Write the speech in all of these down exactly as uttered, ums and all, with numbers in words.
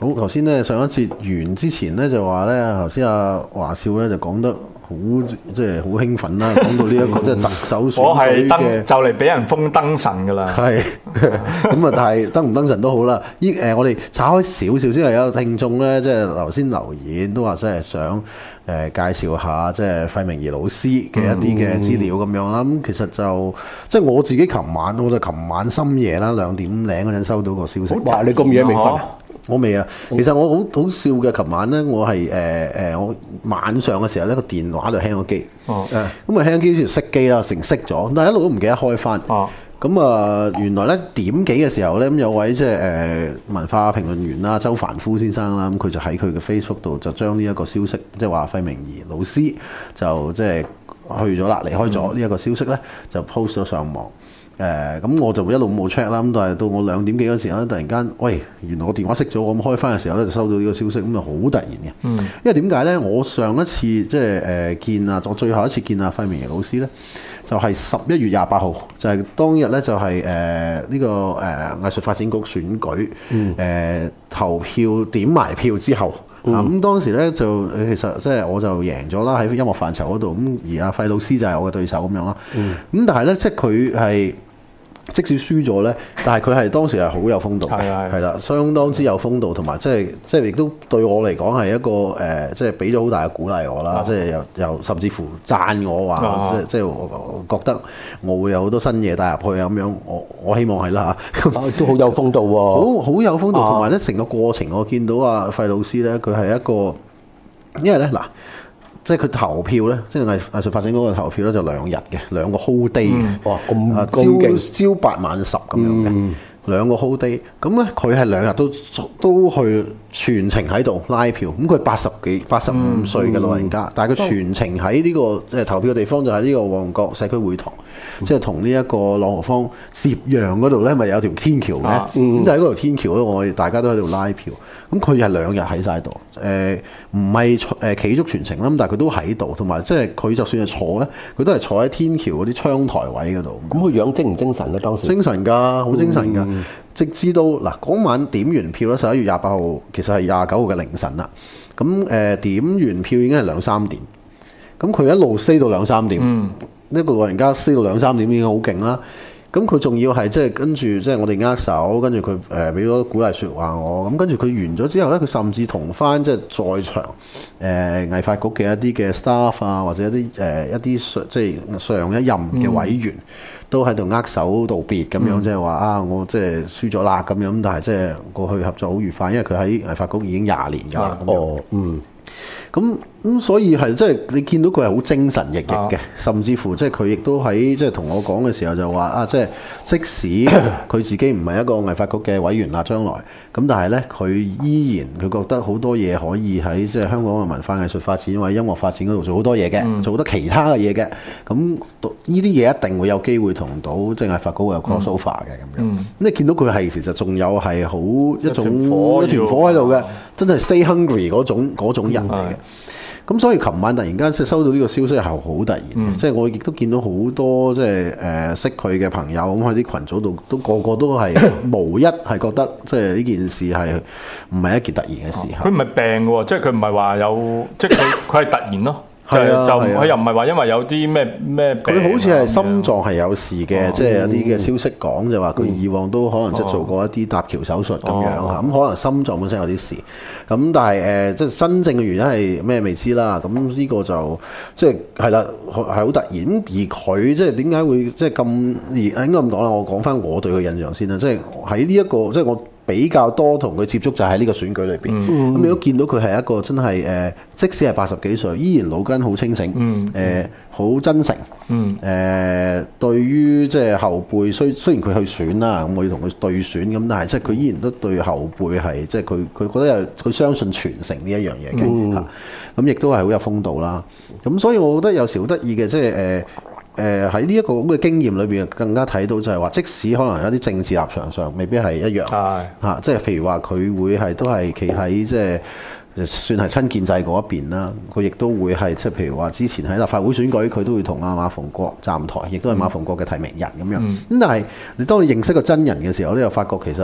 好，頭先咧上一節完之前咧就話咧，頭先阿華少咧就講得好即係好興奮啦，講到呢、這、一個即係特首選我係舉嘅， 登就嚟俾人封燈神㗎啦。 係咁啊，但係登唔登神都好啦。依誒，我哋拆開少少先係有聽眾咧，即係頭先留言都話真係想誒、呃、介紹下即係費明儀老師嘅一啲嘅資料咁樣啦。咁、嗯、其實就即係我自己琴晚，我就琴晚深夜啦兩點零嗰陣收到個消息。 哇！你咁夜未瞓？ 我未啊，其實我好好笑嘅。琴晚咧，我係誒誒，我晚上嘅時候咧個電話就輕咗機， 哦， 咁啊輕機之前熄機啦，成熄咗，但係一路都唔記得開翻。 哦， 咁啊，原來咧點幾嘅時候咧，咁有位即係誒文化評論員啦，周凡夫先生啦，咁佢就喺佢嘅 Facebook 度就將呢一個消息，即係話費明儀老師就即係去咗啦，離開咗呢一個消息咧，就 post 咗上網。誒咁、呃、我就一路冇 check 啦，咁但係到我兩點幾嗰時候咧，突然間，喂，原來我電話熄咗，我咁開翻嘅時候咧，就收到呢個消息，咁就好突然嘅。嗯，因為點解咧？我上一次即係誒、呃、見啊，我最後一次見啊費明儀老師咧，就係十一月廿八號，就係、是、當日咧就係誒呢個誒、呃、藝術發展局選舉，誒、嗯呃、投票點埋票之後。嗯、啊咁當時咧就其實即係我就贏咗啦喺音樂範疇嗰度，咁而阿費老師就係我嘅對手咁樣啦。咁、嗯、但係咧即係佢係即使輸咗咧，但係佢係當時係好有風度嘅，係啦，相當之有風度，同埋即係即係亦都對我嚟講係一個誒、呃，即係俾咗好大嘅鼓勵我啦，哦、即係又又甚至乎讚我話，哦、即係即係我覺得我會有好多新嘢帶入去咁樣，我我希望係啦嚇， 都好有風度喎、哦， 好好有風度，同埋咧成個過程我見到阿費老師咧，佢係一個，因為咧嗱。即係佢投票咧，即係藝藝術發展嗰個投票咧，就兩日嘅，兩個 whole day 嘅、嗯， 哇咁啊朝朝八晚十咁樣嘅，嗯、兩個 whole day。咁咧佢係兩日都都去全程喺度拉票。咁佢八十幾八十五歲嘅老人家，嗯、但係佢全程喺呢、這個即係投票嘅地方就喺呢個旺角社區會堂，嗯、即係同呢一個朗豪坊接壤嗰度咧，咪有條天橋嘅。咁、啊嗯、就喺嗰條天橋咧，我哋大家都喺度拉票。咁佢係兩日喺晒度，誒唔係誒企足全程啦，但係佢都喺度，同埋即係佢就算係坐咧，佢都係坐喺天橋嗰啲窗台位嗰度。咁佢樣精唔精神咧？當時精神㗎，好精神㗎。嗯、直至到嗱嗰晚點完票咧，十一月廿八號，其實係廿九號嘅凌晨啦。咁誒、呃、點完票已經係兩三點，咁佢一路 stay 到兩三點，呢、嗯、個老人家 stay 到兩三點已經好勁啦。咁佢仲要係即係跟住即係我哋握手，跟住佢誒俾咗鼓勵説話我，咁跟住佢完咗之後咧，佢甚至同翻即係在場誒、呃、藝發局嘅一啲嘅 staff 啊，或者一啲誒、呃、一啲即係上一任嘅委員、嗯、都喺度握手道別咁樣，嗯、即係話啊，我即係輸咗啦咁樣，但係即係過去合作好愉快，因為佢喺藝發局已經廿年㗎啦。哦，嗯。咁咁、嗯、所以係即係你見到佢係好精神奕奕嘅，啊、甚至乎即係佢亦都喺即係同我講嘅時候就話啊，即係即使佢自己唔係一個藝發局嘅委員啦，將來咁，但係咧佢依然佢覺得好多嘢可以喺即係香港嘅文化藝術發展或者音樂發展嗰度做好多嘢嘅，嗯、做好多其他嘅嘢嘅。咁呢啲嘢一定會有機會同到即係藝發局有 cross over 嘅咁樣。咁、嗯、你見到佢係其實仲有係好一種一團火喺度嘅，真係 stay hungry 嗰種嗰種人嚟嘅。咁所以琴晚突然間即係收到呢個消息係好突然嘅，嗯、即係我亦都見到好多即係誒識佢嘅朋友咁喺啲群組度，都個個都係無一係覺得即係呢件事係唔係一件突然嘅事。 佢唔係病嘅喎，即係佢唔係話有，即係佢佢係突然咯。 係啊， 就佢又唔係話因為有啲咩咩病， 佢好似係心臟係有事嘅，即係有啲嘅消息講就話佢以往都可能即係做過一啲搭橋手術咁樣嚇，咁可能心臟本身有啲事，咁但係誒即係真正嘅原因係咩未知啦。咁呢個就即係係啦，係好突然。而佢即係點解會即係咁而應該咁講啦？我講翻我對佢印象先啦，即係喺呢一個即係我比較多同佢接觸就喺呢個選舉裏邊，咁你都見到佢係一個真係誒、呃，即使係八十幾歲，依然腦筋好清醒，誒好、呃、真誠，誒、嗯呃、對於即係後輩，雖雖然佢去選啦，咁我要同佢對選，咁但係即係佢依然都對後輩係即係佢佢覺得有佢相信傳承呢一樣嘢嘅嚇，咁亦都係好有風度啦。咁所以我覺得有時好得意嘅，即係誒。呃誒喺呢一個咁嘅經驗裏邊，更加睇到就係話，即使可能有啲政治立場上未必係一樣，嚇的，即係譬如話佢會係都係企喺即係算係親建制嗰一邊啦。佢亦都會係即係譬如話之前喺立法會選舉，佢都會同阿馬逢國站台，亦都係馬逢國嘅提名人咁樣。咁、嗯、但係你當你認識個真人嘅時候咧，又發覺其實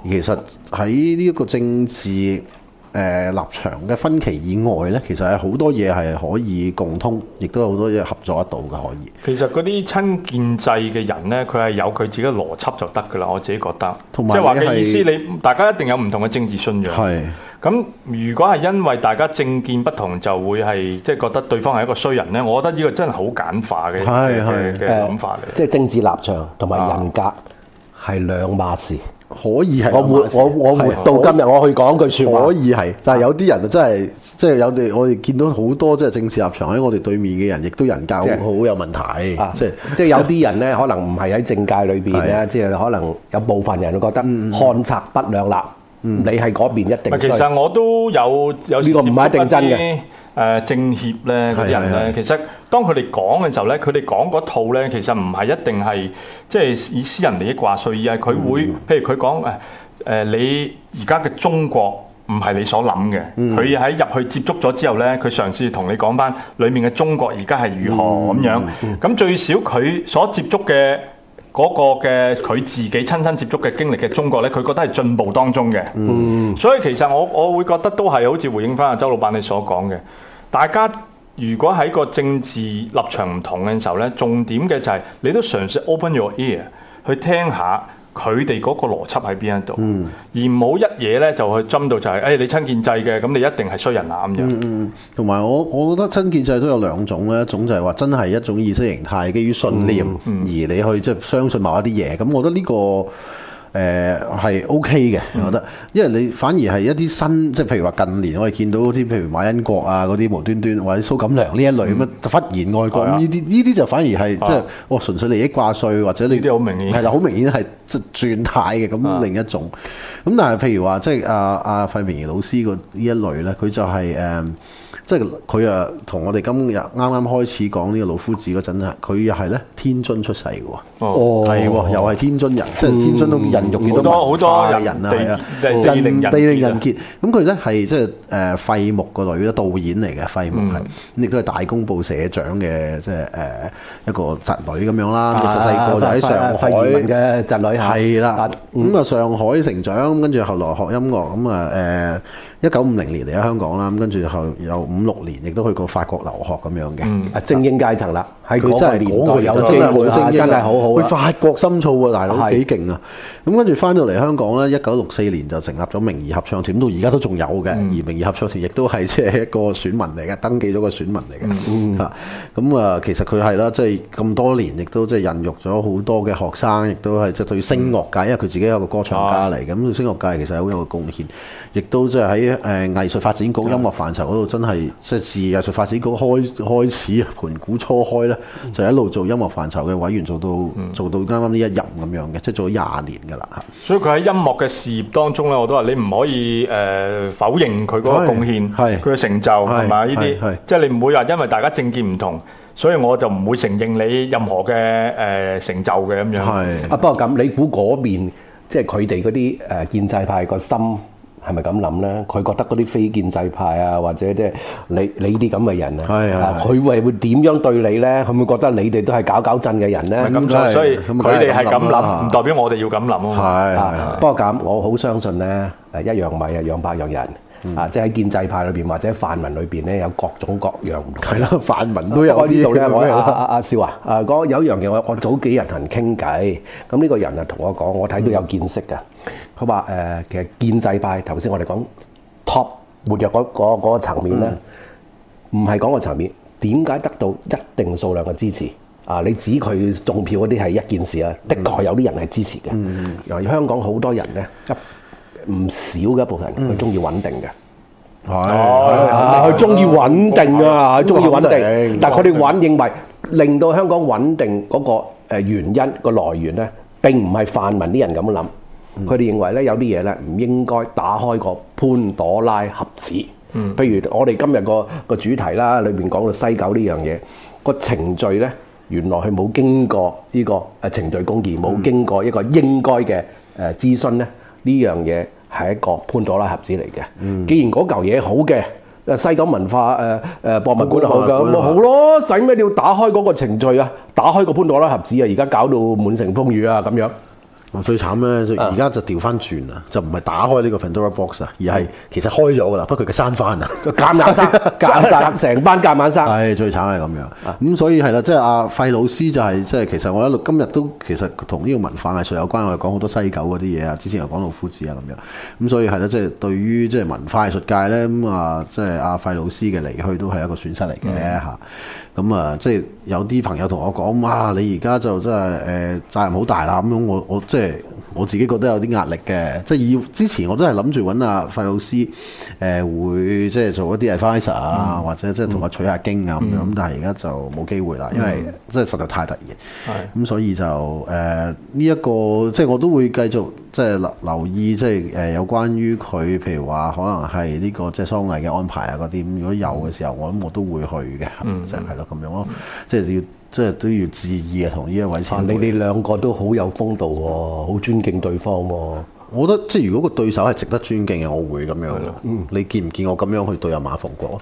其實喺呢一個政治誒、呃、立場嘅分歧以外呢，其實係好多嘢係可以共通，亦都有好多嘢合作得到嘅可以。 其實嗰啲親建制嘅人呢，佢係有佢自己嘅邏輯就得㗎啦，我自己覺得。 同埋即係話嘅意思， 你你大家一定有唔同嘅政治信仰。 係。 咁如果係因為大家政見不同，就會係即係覺得對方係一個衰人呢，我覺得呢個真係好簡化嘅嘅嘅諗法嚟。 即係政治立場同埋人格係兩碼事。 可以係我活我我活到今日，我去講句説話， 可以係，但係有啲人真係即係有哋，我哋見到好多即係政治立場喺我哋對面嘅人，亦都人格好有問題。即係即係有啲人咧，可能唔係喺政界裏邊咧，即係可能有部分人會覺得看策不兩立。你係嗰邊一定衰。 其實我都有有呢個唔係一定真嘅。 誒政協咧嗰啲人咧，其實當佢哋講嘅時候咧，佢哋講嗰套咧，其實唔係一定係即係以私人利益掛帥，而係佢會，嗯、譬如佢講誒誒，你而家嘅中國唔係你所諗嘅，佢喺入去接觸咗之後咧，佢嘗試同你講翻裡面嘅中國而家係如何咁樣，咁、嗯嗯、最少佢所接觸嘅嗰個嘅佢自己親身接觸嘅經歷嘅中國咧，佢覺得係進步當中嘅，嗯、所以其實我我會覺得都係好似回應翻阿周老闆你所講嘅，大家如果喺個政治立場唔同嘅時候咧，重點嘅就係你都嘗試 open your ear 去聽下佢哋嗰個邏輯喺邊一度，嗯、而唔好一嘢咧就去針到就係、是，誒、哎、你親建制嘅，咁你一定係衰人啊咁樣。 嗯，同埋我我覺得親建制都有兩種咧，一種就係話真係一種意識形態基於信念，嗯嗯、而你去即係相信某一啲嘢，咁我覺得呢、這個。誒係 OK 嘅，我覺得，因為你反而係一啲新，即係譬如話近年我哋見到啲譬如馬恩國啊嗰啲無端端或者蘇錦良呢一類咁啊，嗯、忽然外國咁呢啲呢啲就反而係即係我純粹利益掛帥或者你啲好明顯係啦，好明顯係即係轉態嘅咁另一種。咁、啊、但係譬如話即係阿阿費明儀老師個呢一類咧，佢就係、是、誒。嗯即係佢啊，同我哋今日啱啱開始講呢個老夫子嗰陣啊，佢又係咧天津出世嘅喎，哦，係喎，又係天津人，嗯、即係天津都人肉幾多文化嘅人啊，係啊，地靈地靈人傑。咁佢咧係即係誒費穆個女咧，導演嚟嘅費穆係，咁亦都係大公報社長嘅即係誒一個侄女咁樣啦。細細個就喺上海嘅侄女係啦，咁啊上海成長，跟住後來學音樂，咁啊誒。一九五零年嚟咗香港啦，咁跟住後有五六年，亦都去過法國留學咁樣嘅。嗯，精英階層啦，喺嗰個年代有機會啊，真係好好。去法國深造喎，大佬幾勁啊！咁跟住翻到嚟香港咧，一九六四年就成立咗明儀合唱團，到而家都仲有嘅。而明儀合唱團亦都係即係一個選民嚟嘅，登記咗個選民嚟嘅。嚇，咁啊，其實佢係啦，即係咁多年，亦都即係孕育咗好多嘅學生，亦都係即係對聲樂界，因為佢自己係一個歌唱家嚟，咁對聲樂界其實好有個貢獻，亦都即係喺。誒藝術發展局音樂範疇嗰度真係即係自藝術發展局開開始盤古初開咧，就一路做音樂範疇嘅委員，做到、嗯、做到啱啱呢一任咁樣嘅，即係做咗廿年㗎啦嚇。所以佢喺音樂嘅事業當中咧，我都話你唔可以誒、呃、否認佢嗰個貢獻，佢嘅成就係咪呢啲？即係你唔會話因為大家政見唔同，所以我就唔會承認你任何嘅誒、呃、成就嘅咁樣。係啊，不過咁你估嗰邊即係佢哋嗰啲誒建制派個心？係咪咁諗咧？佢覺得嗰啲非建制派啊，或者即係你你啲咁嘅人啊，佢會會點樣對你咧？佢會覺得你哋都係搞搞震嘅人咧？咁所以佢哋係咁諗，唔代表我哋要咁諗啊嘛。不過咁，我好相信咧，誒一樣米啊養百樣人。嗯、啊！即係喺建制派裏邊或者泛民裏邊咧，有各種各樣唔同。係啦，泛民都有啲。呢度咧，我阿阿阿少啊，啊講有一樣嘢，我我早幾日同人傾偈，咁呢個人啊同我講，我睇到有見識嘅。佢話誒，其實建制派頭先我哋講 top 活躍嗰嗰嗰個層面咧，唔係講個層面，點解得到一定數量嘅支持？啊，你指佢中票嗰啲係一件事啊，的確有啲人係支持嘅。嗯嗯。由於香港好多人咧，唔少嘅一部分人佢中意穩定嘅，係佢中意穩定啊，佢中意穩定。但係佢哋穩認為令到香港穩定嗰個誒原因個來源咧，並唔係泛民啲人咁諗。佢哋認為咧有啲嘢咧唔應該打開個潘朵拉盒子。嗯，譬如我哋今日個個主題啦，裏邊講到西九呢樣嘢個程序咧，原來佢冇經過呢個誒程序公義，冇經過一個應該嘅誒諮詢咧。呢樣嘢係一個潘朵拉盒子嚟嘅。嗯、既然嗰嚿嘢好嘅，西九文化誒誒、呃、博物館好嘅，咁咪好咯，使咩你要打開嗰個程序啊？打開個潘朵拉盒子啊！而家搞到滿城風雨啊咁樣。 最慘咧，就而家就調翻轉啦，就唔係打開呢個 Pandora Box 啊，而係其實開咗噶啦，不過佢嘅閂翻啊， 夾硬生，夾硬生，成班夾硬生。 係最慘係咁樣。咁所以係啦，即係阿費老師就係即係其實我一路今日都其實同呢個文化藝術有關，我哋講好多西九嗰啲嘢啊，之前又講老夫子啊咁樣。咁所以係啦，即係對於即係文化藝術界咧，咁啊即係阿費老師嘅離去都係一個損失嚟嘅嚇。咁啊，即係有啲朋友同我講，哇！你而家就真係誒責任好大啦，咁樣我我即係我自己覺得有啲壓力嘅。即係以之前我真係諗住揾阿費老師誒、呃、會即係做一啲 advisor 啊，嗯、或者即係同我取下經啊咁樣。咁、嗯、但係而家就冇機會啦，因為真係實在太突然。係咁、嗯，所以就誒呢一個即係我都會繼續即係留留意，即係誒有關於佢，譬如話可能係呢、這個即係喪禮嘅安排啊嗰啲。咁如果有嘅時候，我諗我都會去嘅。嗯，就係咯。咁樣咯，即係要，即係都要致意啊！同呢一位前輩， 你哋兩個都好有風度喎，好尊敬對方喎。 我覺得即係如果個對手係值得尊敬嘅，我會咁樣咯。嗯，你見唔見我咁樣去對阿馬逢國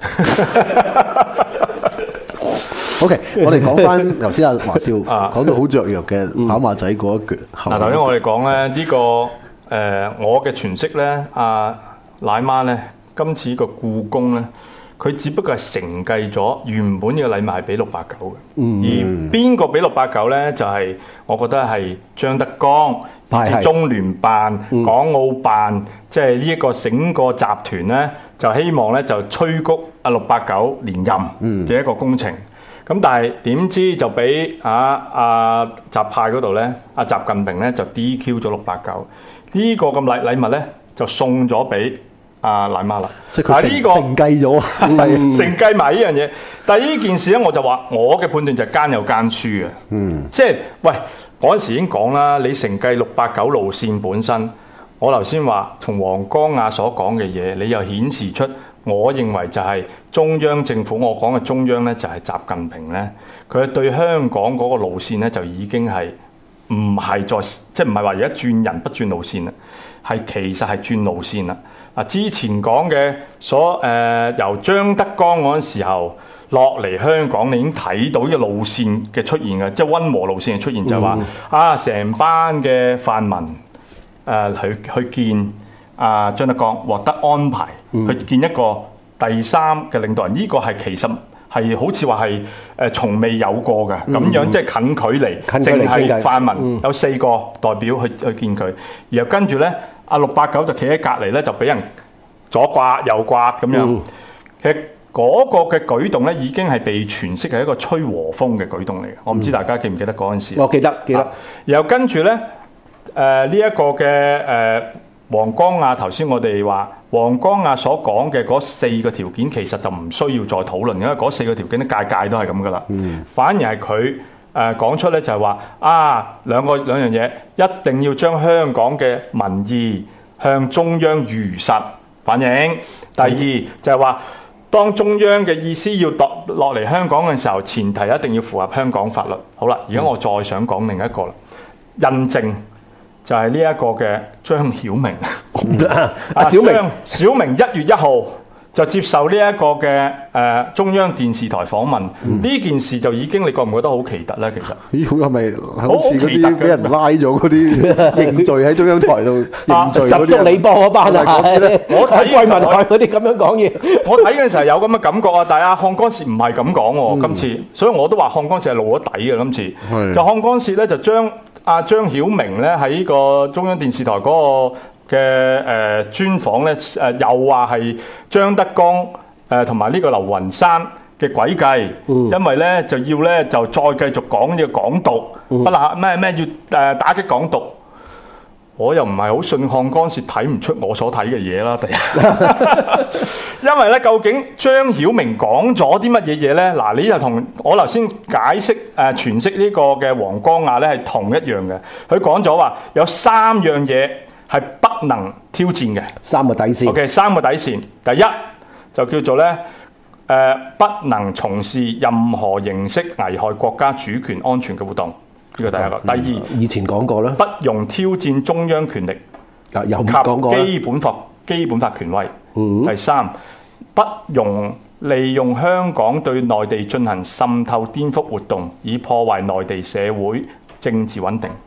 ？OK，我哋講翻頭先阿華少講到好雀躍嘅跑馬仔嗰一橛。 嗱，頭先我哋講咧呢個誒、呃，我嘅詮釋咧，阿奶媽咧，今次個故宮咧。佢只不過係承繼咗原本呢個禮物係俾六八九嘅，嗯、而邊個俾六八九咧？就係、是、我覺得係張德江，以至中聯辦、嗯、港澳辦，即係呢一個整個集團咧，就希望咧就催谷阿六八九連任嘅一個工程。咁、嗯、但係點知就俾啊阿習派嗰度咧，阿習近平咧就 D Q 咗六八九，呢個咁禮禮物咧就送咗俾阿奶媽啦， 即係佢呢個承繼咗， 係承繼埋呢樣嘢。但係呢件事咧，我就話我嘅判斷就係奸有奸輸嘅。嗯，即係喂嗰陣時已經講啦，你承繼六八九路線本身，我頭先話從黃光亞所講嘅嘢，你又顯示出我認為就係中央政府，我講嘅中央咧就係習近平咧，佢對香港嗰個路線咧就已經係唔係再即係唔係話而家轉人不轉路線啦，係其實係轉路線啦。啊！之前講嘅所誒、呃、由張德江嗰陣時候落嚟香港，你已經睇到呢個路線嘅出現嘅，即係溫和路線嘅出現，就係話、嗯、啊，成班嘅泛民誒、呃、去去見啊張德江，獲得安排、嗯、去見一個第三嘅領導人，呢、這個係其實係好似話係誒從未有過嘅，咁、嗯、樣即係近距離，淨係泛民、嗯、有四個代表去去見佢，然後跟住咧。阿六八九就企喺隔離咧，就俾人左刮右刮咁樣。嗯、其實嗰個嘅舉動咧，已經係被詮釋係一個吹和風嘅舉動嚟嘅。我唔知大家記唔記得嗰陣時。 我記得，記得。啊、然後跟住咧，誒呢一個嘅誒黃光亞頭先我哋話，黃光亞所講嘅嗰四個條件其實就唔需要再討論，因為嗰四個條件咧，屆屆都係咁噶啦。嗯、反而係佢。誒講、呃、出咧就係話啊兩個兩樣嘢，一定要將香港嘅民意向中央如實反映。第二就係話，當中央嘅意思要落落嚟香港嘅時候，前提一定要符合香港法律。好啦，而家我再想講另一個啦，印證就係呢一個嘅張曉明。阿小明，小明一月一號。就接受呢一個嘅誒、呃、中央電視台訪問，呢、嗯、件事就已經你覺唔覺得好奇特咧？其實， 咦，係咪好似嗰啲俾人拉咗嗰啲認罪喺中央台度認罪嗰啲？十足你幫我班啊！ 我睇桂民海嗰啲咁樣講嘢， 我睇嘅時候有咁嘅感覺啊！但係阿漢江氏唔係咁講喎，今次，所以我都話漢江氏係露咗底嘅今次。是就漢江氏咧就將阿張曉明咧喺個中央電視台嗰、那個。嘅誒、呃、專訪咧誒、呃、又話係張德江誒同埋呢個劉雲山嘅詭計，嗯、因為咧就要咧就再繼續講呢個港獨，嗯、不能咩咩要誒、呃、打擊港獨。我又唔係好信漢江氏睇唔出我所睇嘅嘢啦，第一，因為咧究竟張曉明講咗啲乜嘢嘢咧？嗱，你就同我頭先解釋誒詮釋呢個嘅黃光亞咧係同一樣嘅，佢講咗話有三樣嘢。係不能挑戰嘅三個底線。 OK， 三個底線。第一就叫做咧，誒、呃、不能從事任何形式危害國家主權安全嘅活動。呢個第一個。第二， 以前講過啦， 不容挑戰中央權力及基本法基本法權威。嗯、第三，不容利用香港對內地進行滲透顛覆活動，以破壞內地社會政治穩定。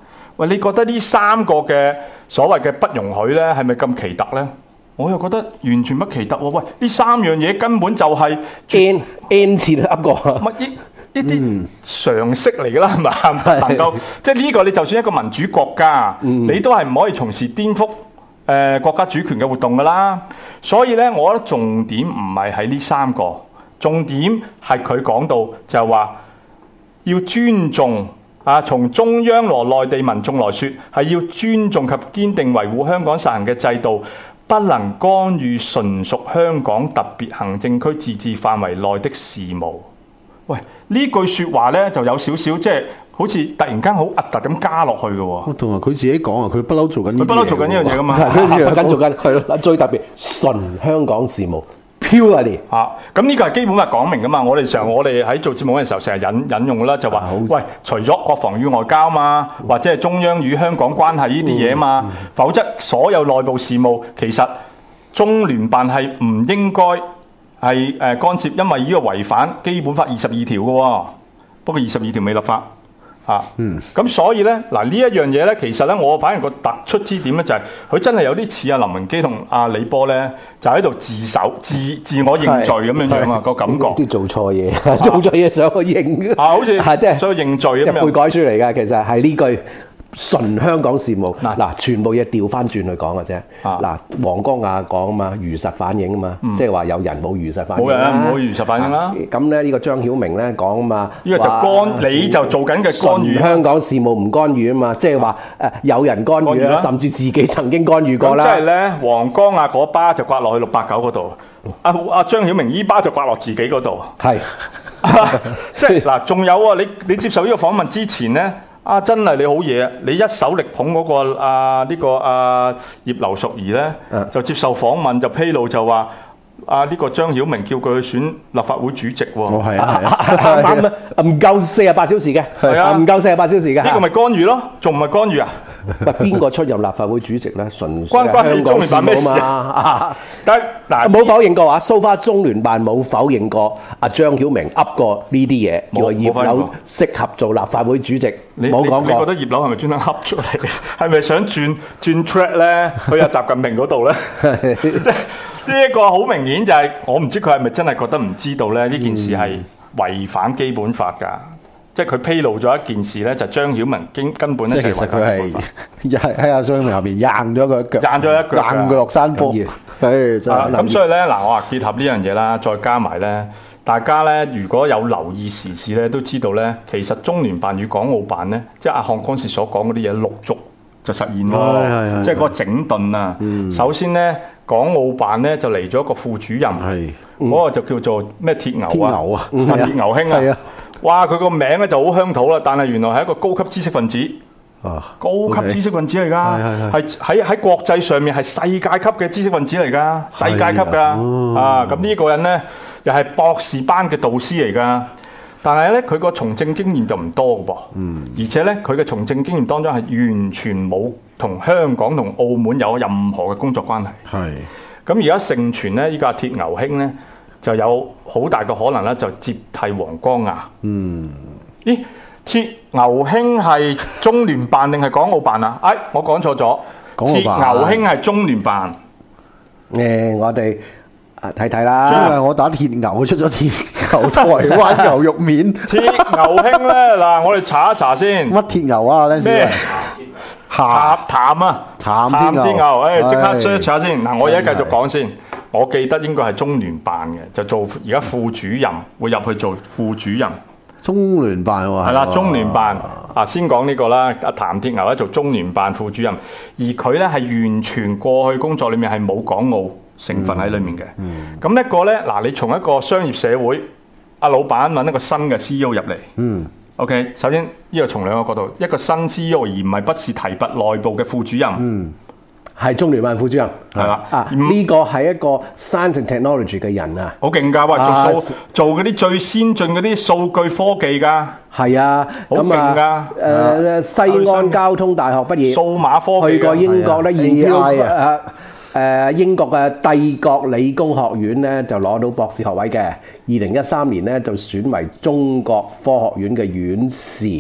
喂，你覺得呢三個嘅所謂嘅不容許咧，係咪咁奇特咧？我又覺得完全不奇特喎！喂，呢三樣嘢根本就係 N N 次都噏過， 乜呢呢啲常識嚟㗎啦，係咪？能夠即係呢個，你就算一個民主國家， 嗯、 你都係唔可以從事顛覆誒、呃、國家主權嘅活動㗎啦。所以咧，我覺得重點唔係喺呢三個，重點係佢講到就係話要尊重啊，從中央和內地民眾來說，係要尊重及堅定維護香港實行嘅制度。不能干預純屬香港特別行政區自治範圍內的事務。喂，呢句説話呢，就有少少即係好似突然間好核突咁加落去嘅喎。 同埋佢自己講啊，佢不嬲做緊呢啲嘢。 佢不嬲做緊呢樣嘢噶嘛， 不緊做緊。 係咯， 最特別純香港事務。purely 嚇，咁呢個係基本法講明噶嘛。我哋成日我哋喺做節目嘅時候，成日引引用啦，就話：喂，除咗國防與外交嘛，或者係中央與香港關係呢啲嘢嘛，嗯嗯、否則所有內部事務其實中聯辦係唔應該係誒干涉，因為呢個違反基本法二十二條嘅喎。不過二十二條未立法。啊，嗯，咁所以咧，嗱呢一樣嘢咧，其實咧，我反而個突出之點咧，就係佢真係有啲似阿林榮基同阿李波咧，就喺度自首、自自我認罪咁樣樣啊個感覺。 啲做錯嘢，做錯嘢想去認啊，好似係即係想去認罪咁樣。 即係悔改書嚟㗎，其實係呢句。純香港事務嗱嗱，全部嘢調翻轉去講嘅啫。嗱，黃光亞講啊嘛，如實反映啊嘛，即係話有人冇如實反映啦。 冇人冇如實反映啦。咁咧呢個張曉明咧講啊嘛， 呢個就干你就做緊嘅干預。 香港事務唔干預啊嘛，即係話誒有人干預啦，甚至自己曾經干預過啦。 即係咧，黃光亞嗰巴就刮落去六八九嗰度，阿阿張曉明依巴就刮落自己嗰度。係，即係嗱，仲有啊！你你接受呢個訪問之前咧。啊！真係你好嘢啊！你一手力捧嗰、那個啊呢、這個啊葉劉淑儀咧，啊、就接受訪問就披露就話啊呢、這個張曉明叫佢去選立法會主席喎。 哦，係啊，係啊， 啱啊，唔夠四十八小時嘅，係啊，唔夠四十八小時嘅。呢個咪干預咯，仲唔係干預啊？ 邊個出任立法會主席咧？純關關你中聯辦咩事啊？但係嗱， 冇否認過啊，so far中聯辦冇否認過阿張曉明噏過呢啲嘢，叫葉劉適合做立法會主席。 你冇講過。 你覺得葉劉係咪專登噏出嚟？係咪想轉轉 track 咧？去阿習近平嗰度咧？即係呢一個好明顯就係我唔知佢係咪真係覺得唔知道咧？呢件事係違反基本法㗎。即係佢披露咗一件事咧，就張曉明經根本咧， 即係其實佢係喺喺阿張曉明後邊硬咗佢一腳， 硬咗一腳， 硬佢落山坡。係真係。 咁所以咧，嗱，我話結合呢樣嘢啦，再加埋咧，大家咧如果有留意時事咧，都知道咧，其實中聯辦與港澳辦咧，即係阿漢嗰時所講嗰啲嘢，陸續就實現咯。即係嗰個整頓啊。首先咧，港澳辦咧就嚟咗一個副主任，嗰個就叫做咩鐵牛啊，鐵牛兄啊。哇！佢個名咧就好鄉土啦，但係原來係一個高級知識分子，啊、高級知識分子嚟㗎，係喺喺國際上面係世界級嘅知識分子嚟㗎，世界級㗎、哦、啊！咁呢個人咧又係博士班嘅導師嚟㗎，但係咧佢個從政經驗就唔多㗎噃，嗯、而且咧佢嘅從政經驗當中係完全冇同香港同澳門有任何嘅工作關係。係咁而家盛傳咧，依個鐵牛兄咧。就有好大嘅可能咧，就接替黃光亞。嗯，咦？鐵牛兄係中聯辦定係港澳辦啊？哎，我講錯咗。鐵牛兄係中聯辦。 誒，我哋啊睇睇啦。 因為我打鐵牛出咗鐵牛台灣牛肉麵。 鐵牛兄咧，嗱，我哋查一查先。 乜鐵牛啊？咩？ 鹹淡啊！ 淡鐵牛。誒，即刻 search 下先。嗱，我而家繼續講先。我記得應該係中聯辦嘅，就做而家副主任，會入去做副主任。 中聯辦喎， 係啦，中聯辦啊，先講呢個啦。阿譚鐵牛咧做中聯辦副主任，而佢咧係完全過去工作裡面係冇港澳成分喺裡面嘅。咁、嗯嗯、一個咧，嗱，你從一個商業社會，阿老闆揾一個新嘅 C E O 入嚟。嗯。OK，首先呢個從兩個角度，一個新 C E O 而唔係不是提拔內部嘅副主任。嗯。 係中聯辦副主任，係啦，啊呢個係一個 science and technology 嘅人啊， 好勁㗎，喂，做數做嗰啲最先進嗰啲數據科技㗎， 係啊， 好勁㗎， 誒西安交通大學畢業， 數碼科技， 去過英國咧 A I 啊，誒英國嘅帝國理工學院咧就攞到博士學位嘅，二零一三年咧就選為中國科學院嘅院士。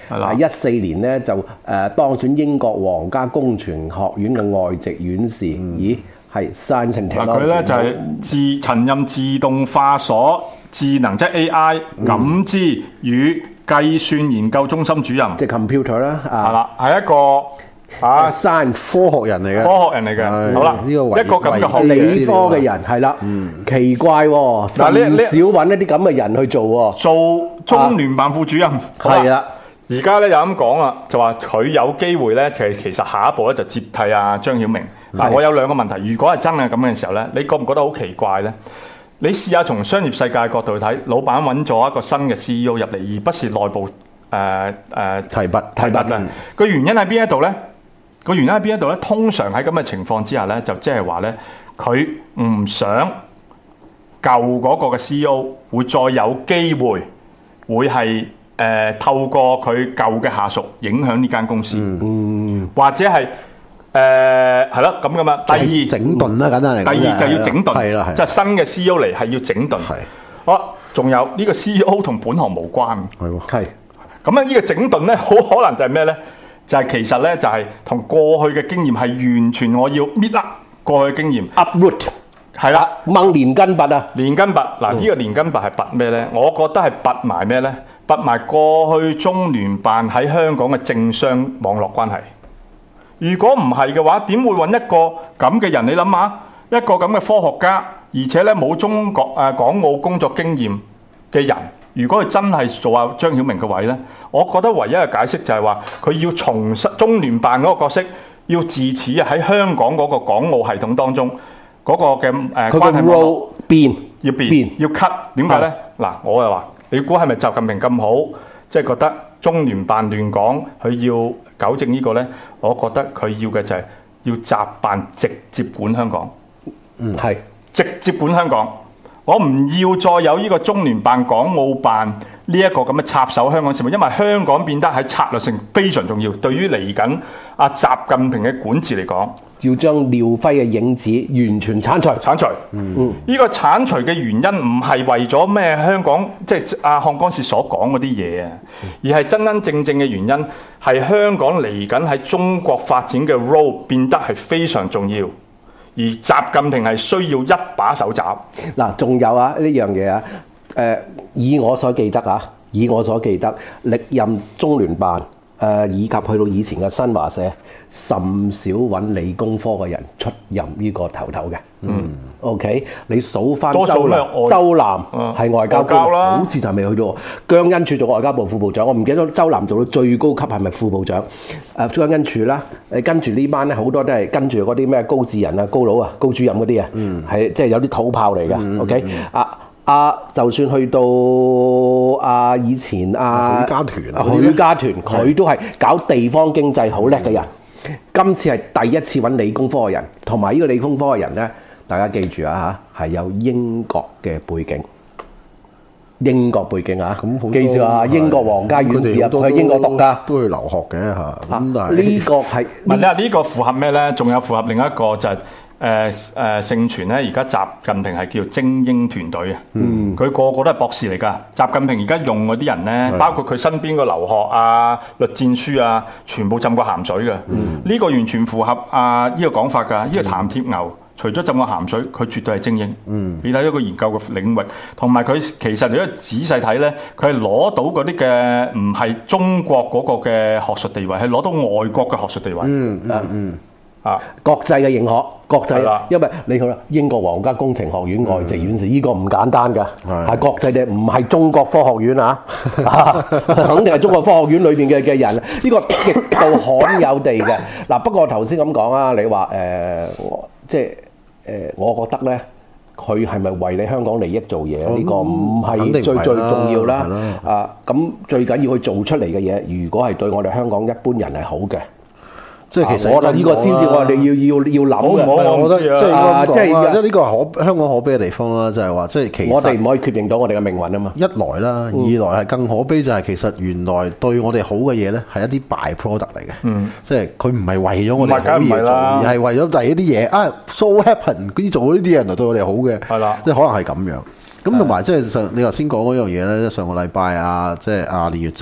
係一四年咧就誒、呃、當選英國皇家工程學院嘅外籍院士。嗯、咦，係 Science and Technology。 佢咧就係自曾任自動化所智能即係 A I 感知與計算研究中心主任， 即係 computer 啦。 係啦，係一個啊 science 科學人嚟嘅， 科學人嚟嘅。好啦， 呢個一個咁嘅學理科嘅人係啦。奇怪喎，甚少揾一啲咁嘅人去做喎。 做中聯辦副主任係啦。 而家咧就咁講啦，就話佢有機會咧，其實其實下一步咧就接替阿張曉明。嗱，我有兩個問題，如果係真係咁嘅時候咧，你覺唔覺得好奇怪咧？你試下從商業世界角度去睇，老闆揾咗一個新嘅 C E O 入嚟，而不是內部誒誒、呃呃、 提拔提拔嘅。個原因喺邊一度咧？個原因喺邊一度咧？通常喺咁嘅情況之下咧，就即係話咧，佢唔想舊嗰個嘅 C E O 會再有機會會係誒、呃、透過佢舊嘅下屬影響呢間公司，嗯、或者係。誒係咯咁噶嘛。第二整頓啦，簡單嚟講。 第二就要整頓， 係啦， 即係新嘅 C E O 嚟係要整頓。係，好，仲有呢個 C E O 同本行無關。 係喎， 係。 咁咧呢個整頓咧，好可能就係咩咧？就係其實咧就係同過去嘅經驗係完全我要搣甩過去經驗 uproot 係啦， 掹連根拔啊！ 連根拔嗱，呢個連根拔係拔咩咧？我覺得係拔埋咩咧？拔埋過去中聯辦喺香港嘅政商網絡關係。如果唔係嘅話，點會揾一個咁嘅人？你諗下，一個咁嘅科學家，而且咧冇中國誒、呃、港澳工作經驗嘅人，如果佢真係做阿張曉明嘅位咧，我覺得唯一嘅解釋就係話，佢要重新中聯辦嗰個角色，要自此啊喺香港嗰個港澳系統當中嗰、嗰個嘅誒、呃、關係網絡變要變， 變要 cut。點解咧？嗱，我又話你估係咪習近平咁好？即係覺得中聯辦亂港，佢要糾正呢個呢，我覺得佢要嘅就係要習辦直接管香港。 嗯，係直接管香港。我唔要再有呢個中聯辦、港澳辦呢一個咁嘅插手香港事務，因為香港變得喺策略性非常重要。對於嚟緊阿習近平嘅管治嚟講， 要將廖輝嘅影子完全剷除。 剷除。嗯，呢個剷除嘅原因唔係為咗咩香港，即係阿漢江士所講嗰啲嘢啊，而係真真正正嘅原因係香港嚟緊喺中國發展嘅 role 變得係非常重要。而習近平係需要一把手抓。 嗱，仲有啊呢樣嘢啊，誒、呃、以我所記得啊，以我所記得，歷任中聯辦誒、呃、以及去到以前嘅新華社，甚少揾理工科嘅人出任呢個頭頭嘅。嗯 ，OK，你數翻周南，周南係外交官，好似就未去到。姜恩柱做外交部副部長，我唔記得周南做到最高級係咪副部長？誒、呃，姜恩柱啦，誒跟住呢班咧好多都係跟住嗰啲咩高智人啊、高佬啊、高主任嗰啲啊，係即係有啲土炮嚟嘅。嗯、OK，啊啊，就算去到啊以前啊許家屯， 許家屯佢都係搞地方經濟好叻嘅人。嗯、今次係第一次揾理工科嘅人，同埋呢個理工科嘅人咧。大家記住啊嚇，係有英國嘅背景，英國背景啊，記住啊，英國皇家院士啊，佢喺英國讀㗎， 都去留學嘅嚇。咁但係呢個係， 唔係你話呢個符合咩咧？仲有符合另一個就係誒誒盛傳咧，而家習近平係叫精英團隊啊。嗯，佢個個都係博士嚟㗎。習近平而家用嗰啲人咧，包括佢身邊個留學啊、栗戰書啊，全部浸過鹹水嘅。嗯，呢個完全符合啊呢個講法㗎。呢個譚鐵牛。除咗浸過鹹水，佢絕對係精英。嗯，你睇到個研究嘅領域，同埋佢其實你如果仔細睇咧，佢係攞到嗰啲嘅唔係中國嗰個嘅學術地位，係攞到外國嘅學術地位。嗯嗯嗯。啊， 國際嘅認可，國際，的因為你好啦，英國皇家工程學院外籍院士，呢、嗯、個唔簡單㗎，係的國際嘅，唔係中國科學院啊，肯定係中國科學院裏邊嘅嘅人，呢、這個極度罕有地嘅。嗱，不過頭先咁講啊，你話誒、呃，即係。誒，我覺得咧，佢係咪為你香港利益做嘢？呢、嗯、個唔係最最重要啦。啊，咁最緊要佢做出嚟嘅嘢，如果係對我哋香港一般人係好嘅。即係其實我覺得呢個先至我哋要要要諗嘅。 我覺得即係啊，即係即係呢個係可香港可悲嘅地方啦，就係話即係其實我哋唔可以決定到我哋嘅命運啊嘛。 一來啦，二來係更可悲就係其實原來對我哋好嘅嘢咧係一啲 by product 嚟嘅。嗯，即係佢唔係為咗我哋好嘢做，而係為咗第一啲嘢啊 so happen 嗰啲做呢啲人嚟對我哋好嘅。係啦，即係可能係咁樣。咁同埋即係上你頭先講嗰樣嘢咧，上個禮拜啊，即係阿連月增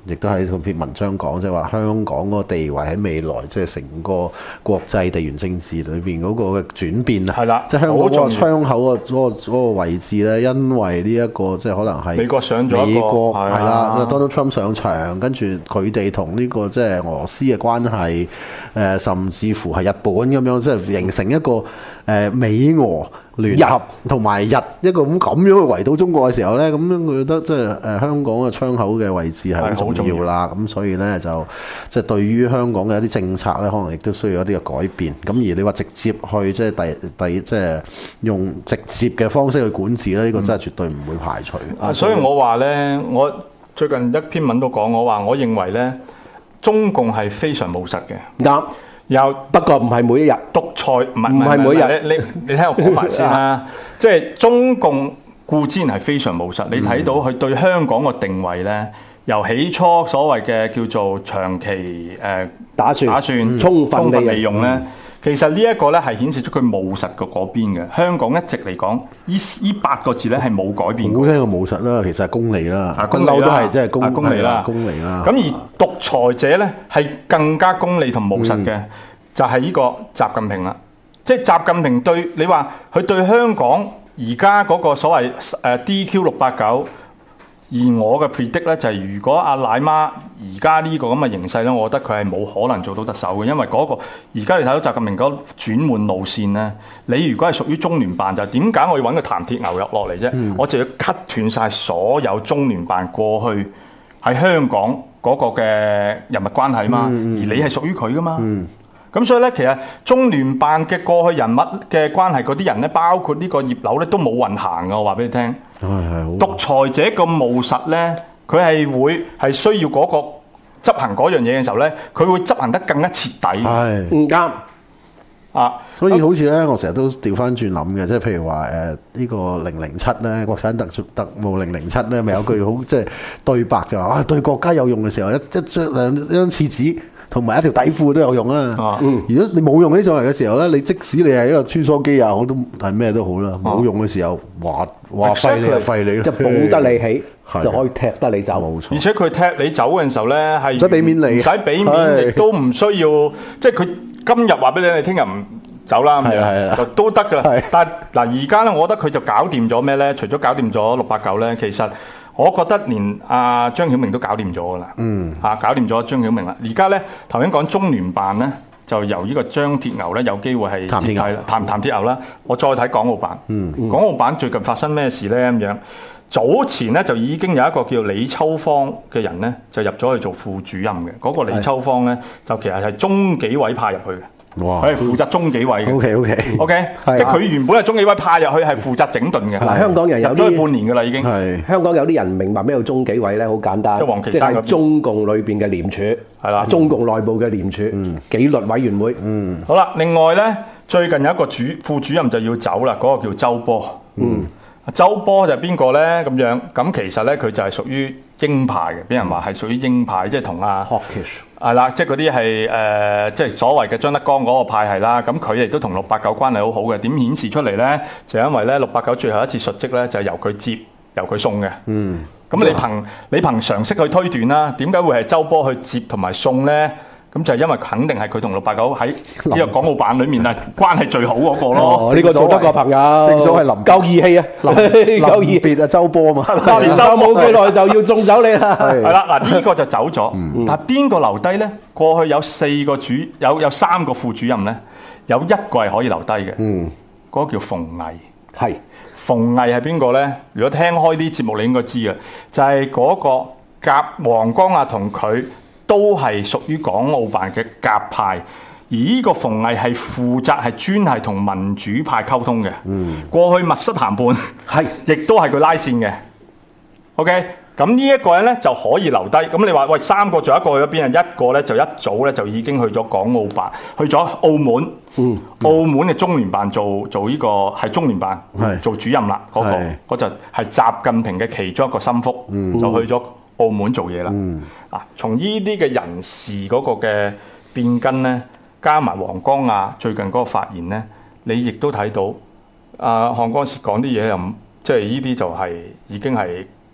亦都喺嗰篇文章講，即係話香港嗰個地位喺未來，即係成個國際地緣政治裏邊嗰個嘅轉變啊。 係啦， 即係香港嗰個窗口個嗰個嗰個位置咧，因為呢一個即係可能係美國上咗一個美國係啦 Donald Trump 上場，跟住佢哋同呢個即係俄羅斯嘅關係，誒甚至乎係日本咁樣，即係形成一個誒美俄聯合同埋日一個咁咁樣去圍堵中國嘅時候咧，咁樣佢覺得即係誒香港嘅窗口嘅位置係好重要啦。咁所以咧就即係對於香港嘅一啲政策咧，可能亦都需要一啲嘅改變。咁而你話直接去即係第第即係用直接嘅方式去管治咧，呢、呢個真係絕對唔會排除。 啊、所以我話咧，我最近一篇文都講，我話我認為咧，中共係非常務實嘅。 啱。 有不過唔係每一日獨裁，唔係唔係每日。 你你你聽我講埋先啦。即係中共固之然係非常務實。你睇到佢對香港個定位咧，由起初所謂嘅叫做長期誒打算打算充分利利用咧，其實呢一個咧係顯示出佢務實嘅嗰邊嘅。香港一直嚟講，依依八個字咧係冇改變過。 好聽過務實啦，其實係功利啦， 啊不嬲都係即係功功利啦， 功利啦。 咁而獨裁者咧係更加功利同務實嘅，嗯、就係呢個習近平啦。即係習近平對你話佢對香港而家嗰個所謂誒 D Q 六八九。而我嘅 predict 咧就係、是，如果阿奶媽而家呢個咁嘅形勢咧，我覺得佢係冇可能做到特首嘅，因為嗰、那個而家你睇到習近平嗰轉換路線咧，你如果係屬於中聯辦，就點解我要揾個譚鐵牛入落嚟啫？嗯、我就要 cut 斷晒所有中聯辦過去喺香港嗰個嘅人物關係嘛，嗯嗯、而你係屬於佢噶嘛。嗯咁所以咧，其實中聯辦嘅過去人物嘅關係嗰啲人咧，包括呢個葉劉咧，都冇運行嘅。我話俾你聽，獨裁者咁務實咧，佢係會係需要嗰個執行嗰樣嘢嘅時候咧，佢會執行得更加徹底。 係唔啱啊！所以好似咧，我成日都調翻轉諗嘅，即係譬如話誒呢個零零七咧，國產特特務零零七咧，咪有句好即係對白就話啊，對國家有用嘅時候，一一張兩張廁紙。同埋一條底褲都有用啊！啊嗯、如果你冇用起上嚟嘅時候咧，你即使你係一個穿梭機啊，我都係咩都好啦。冇、啊、用嘅時候，話話廢你就廢你， 就保得你起， 的就可以踢得你走。冇錯。 而且佢踢你走嘅時候咧，係唔使俾面你， 唔使俾面，亦都唔需要。即係佢今日話俾你，你聽日唔走啦，咁樣就都得噶啦。但係嗱，而家咧，我覺得佢就搞掂咗咩咧？除咗搞掂咗六八九咧，其實。我覺得連阿張曉明都搞掂咗噶啦，嗯，嚇搞掂咗張曉明啦。而家咧頭先講中聯辦咧，就由呢個張鐵牛咧有機會係接替啦，譚譚鐵牛啦。我再睇港澳辦，嗯，港澳辦最近發生咩事咧咁樣？早前咧就已經有一個叫李秋芳嘅人咧，就入咗去做副主任嘅。嗰、那個李秋芳咧，就其實係中紀委派入去嘅。哇！佢係負責中紀委嘅。O K O K O K，即係佢原本係中紀委派入去係負責整頓嘅。 嗱，香港人有啲咗半年㗎啦已經。係香港有啲人明白咩叫中紀委咧？好簡單，即係黃岐山，即係中共裏邊嘅廉署係啦，中共內部嘅廉署紀律委員會。嗯。 好啦，另外咧，最近有一個主副主任就要走啦，嗰個叫周波。嗯。周波就係邊個咧？咁樣咁其實咧，佢就係屬於鷹派嘅，俾人話係屬於鷹派，即係同阿 Hawkish 係啦，即係嗰啲係誒，即係所謂嘅張德江嗰個派系啦。咁佢亦都同六八九關係好好嘅。點顯示出嚟咧？就因為咧六八九最後一次述職咧，就係由佢接，由佢送嘅。嗯。咁你憑你憑常識去推斷啦，點解會係周波去接同埋送咧？咁就係因為肯定係佢同六八九喺呢個港澳辦裏面啊關係最好嗰個咯。 呢個做得個朋友， 正所謂臨夠義氣啊， 夠義別啊，周波啊嘛。 八年就冇幾耐就要送走你啦。 係啦，嗱呢個就走咗。但係邊個留低咧？過去有四個主，有有三個副主任咧，有一個係可以留低嘅。嗯，嗰個叫馮毅。係馮毅係邊個咧？如果聽開啲節目，你應該知嘅，就係嗰個夾黃光亞同佢。都係屬於港澳辦嘅鴿派，而呢個馮毅係負責係專係同民主派溝通嘅。嗯，過去密室談判係，亦都係佢拉線嘅。OK，咁呢一個人咧就可以留低。咁你話喂，三個仲有一個去咗邊啊？一個咧就一早咧就已經去咗港澳辦，去咗澳門。嗯，澳門嘅中聯辦做做呢個係中聯辦做主任啦。嗰個嗰就係習近平嘅其中一個心腹，嗯、就去咗澳門做嘢啦。嗯，啊，從呢啲嘅人事嗰個嘅變更咧，加埋黃光亞最近嗰個發言咧，你亦都睇到啊，漢江時講啲嘢又即係呢啲就係已經係。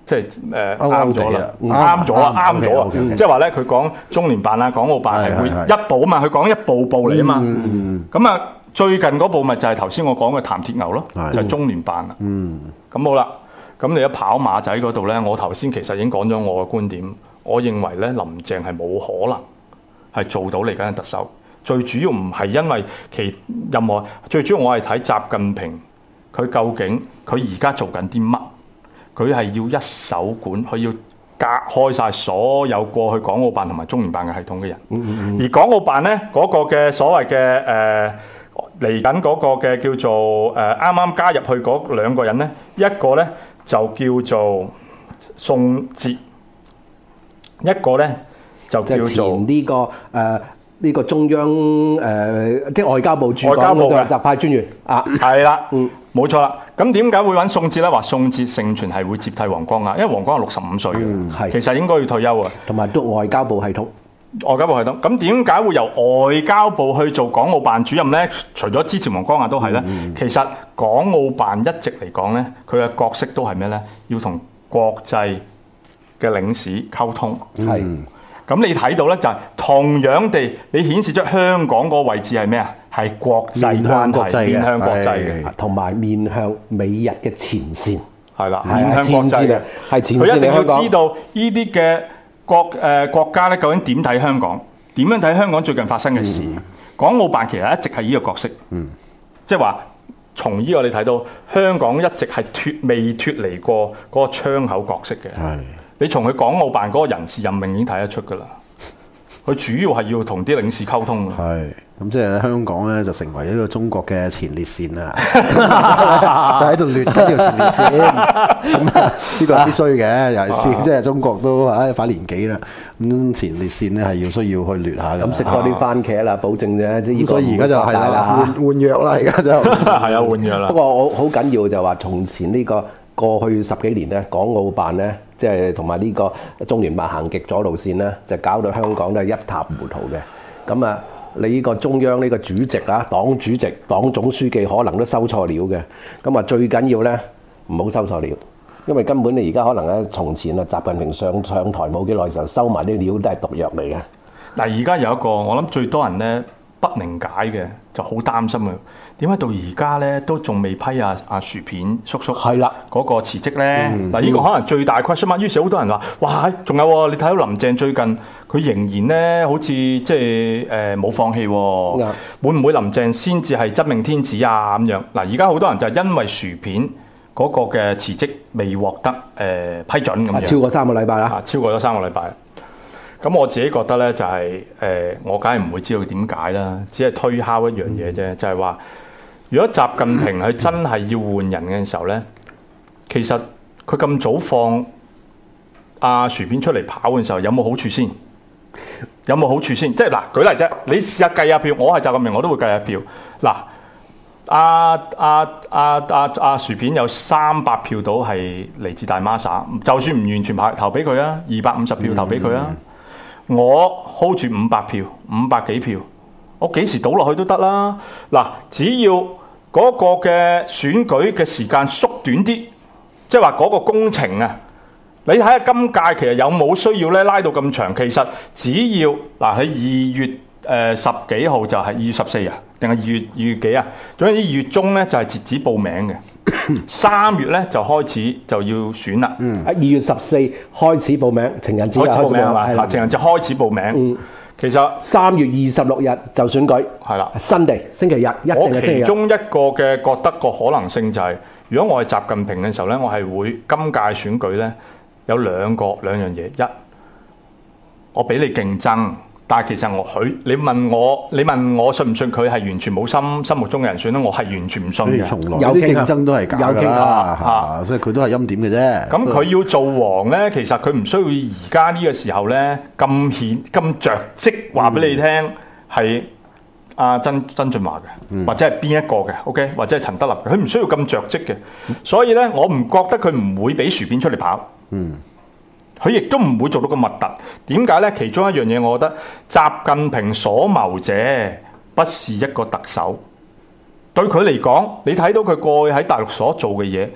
即係誒勾啱咗啦， 勾地啦啱咗啦，啱咗啊！ OK，OK，OK 即係話咧，佢講中聯辦啊、港澳辦係會係係一步啊嘛，佢講一步步嚟啊嘛。 嗯咁啊，最近嗰步咪就係頭先我講嘅譚鐵牛咯， 係就係中聯辦啦。 嗯咁好啦，咁你一跑馬仔嗰度咧，我頭先其實已經講咗我嘅觀點，我認為咧林鄭係冇可能係做到嚟緊嘅特首。最主要唔係因為其任何，最主要我係睇習近平佢究竟佢而家做緊啲乜？佢係要一手管，佢要隔開晒所有過去港澳辦同埋中聯辦嘅系統嘅人。嗯嗯嗯而港澳辦咧嗰、嗰個嘅所謂嘅誒嚟緊嗰個嘅叫做誒啱啱加入去嗰兩個人咧，一個咧就叫做宋哲，一個咧就即係叫做前呢、個誒呢、個中央誒、呃即係外交部駐港嗰外交部嘅個特派專員啊， 係啦， 嗯冇錯啦。咁點解會揾宋哲咧？話宋哲盛傳係會接替黃光亞，因為黃光亞六十五歲嘅， 係其實應該要退休啊。 同埋都外交部系統。 外交部系統，咁點解會由外交部去做港澳辦主任呢？除咗之前黃光亞都係咧，其實港澳辦一直嚟講呢，佢嘅角色都係咩呢？要同國際嘅領事溝通。 係咁你睇到呢，就係同樣地，你顯示出香港嗰個位置係咩啊？係國際面關係， 向國際嘅面向國際嘅， 係同埋面向美日嘅前線。 係啦， 係啊面向國際嘅前線啊，係前線佢一定要嚟香港知道呢啲嘅國誒、呃、國家咧，究竟點睇香港？點樣睇香港最近發生嘅事？ 嗯港澳辦其實一直係呢個角色，嗯、即係話從呢個你睇到香港一直係脱未脱離過嗰個窗口角色嘅。 係你從佢港澳辦嗰個人事任命已經睇得出㗎啦。佢主要係要同啲領事溝通嘅。 係，咁即係香港咧就成為一個中國嘅前列腺啦，就喺度掠緊條前列腺。咁啊，呢個係必須嘅，尤其是即係中國都唉把年紀啦，咁前列腺咧係要需要去掠下嘅。 咁食多啲番茄啦，保證啫。即係呢個咁所以而家就係啦， 唔會發大換換藥啦，而家就係啊，換藥啦不。過我好緊要就話，從前呢個過去十幾年咧，港澳辦咧，即係同埋呢個中聯辦行極左路線咧，就搞到香港都係一塌糊塗嘅。咁啊，你呢個中央呢個主席啊，黨主席、黨總書記可能都收錯料嘅。咁啊，最緊要咧唔好收錯料，因為根本你而家可能咧，從前啊，習近平上上台冇幾耐時候收埋啲料都係毒藥嚟嘅。 嗱，而家有一個我諗最多人咧不明解嘅，就好擔心嘅。點解到而家咧都仲未批啊啊薯片叔叔係啦嗰個辭職咧？嗱、呢個可能最大 question mark。於是好多人話：哇，仲有喎！你睇到林鄭最近佢仍然咧好似即係誒冇放棄喎。 啱會唔會林鄭先至係真命天子啊？咁樣嗱，而家好多人就係因為薯片嗰個嘅辭職未獲得誒、呃、批准咁樣， 啊超過三個禮拜啦。 啊，超過咗三個禮拜。咁我自己覺得咧，就係、是、誒、呃，我梗係唔會知道點解啦，只係推敲一樣嘢啫，就係話，如果習近平佢真係要換人嘅時候咧，其實佢咁早放阿、啊、薯片出嚟跑嘅時候，有冇好處先？有冇好處先？即係嗱，舉例啫，你試下計下票，我係習近平，我都會計下票。嗱，阿阿阿阿阿薯片有三百票到係嚟自大孖沙，就算唔完全投投俾佢啊，二百五十票投俾佢啊。嗯我 hold 住五百票，五百幾票，我幾時倒落去都得啦。嗱，只要嗰個嘅選舉嘅時間縮短啲，即係話嗰個工程啊，你睇下今屆其實有冇需要咧拉到咁長？其實只要嗱喺二月誒十幾號就係二月十四啊，定係二月二月幾啊？總之二月中咧就係截止報名嘅。三月咧就開始就要選啦。 喺二月十四開始報名，情人節開始報名係嘛？ 係啦嗱，情人節開始報名。 嗯其實三月二十六日就選舉， 係啦。 新地星期日，一定我係星期日。 其中一個嘅覺得個可能性就係、是，如果我係習近平嘅時候咧，我係會今屆選舉咧有兩個兩樣嘢，一我俾你競爭。但係其實我佢，你問我，你問我信唔信佢係完全冇心心目中嘅人選咧？我係完全唔信嘅。 從來啲競爭都係假㗎啦， 啊， 所以佢都係欽點嘅啫。 咁佢要做王咧，其實佢唔需要而家呢個時候咧咁顯咁着跡話俾你聽係阿曾曾俊華嘅， 嗯、 或者係邊一個嘅 ，OK， 或者係陳德立嘅，佢唔需要咁着跡嘅。所以咧，我唔覺得佢唔會俾薯片出嚟跑。嗯。佢亦都唔會做到咁密突，點解呢？其中一樣嘢，我覺得習近平所謀者不是一個特首。對佢嚟講，你睇到佢過去喺大陸所做嘅嘢，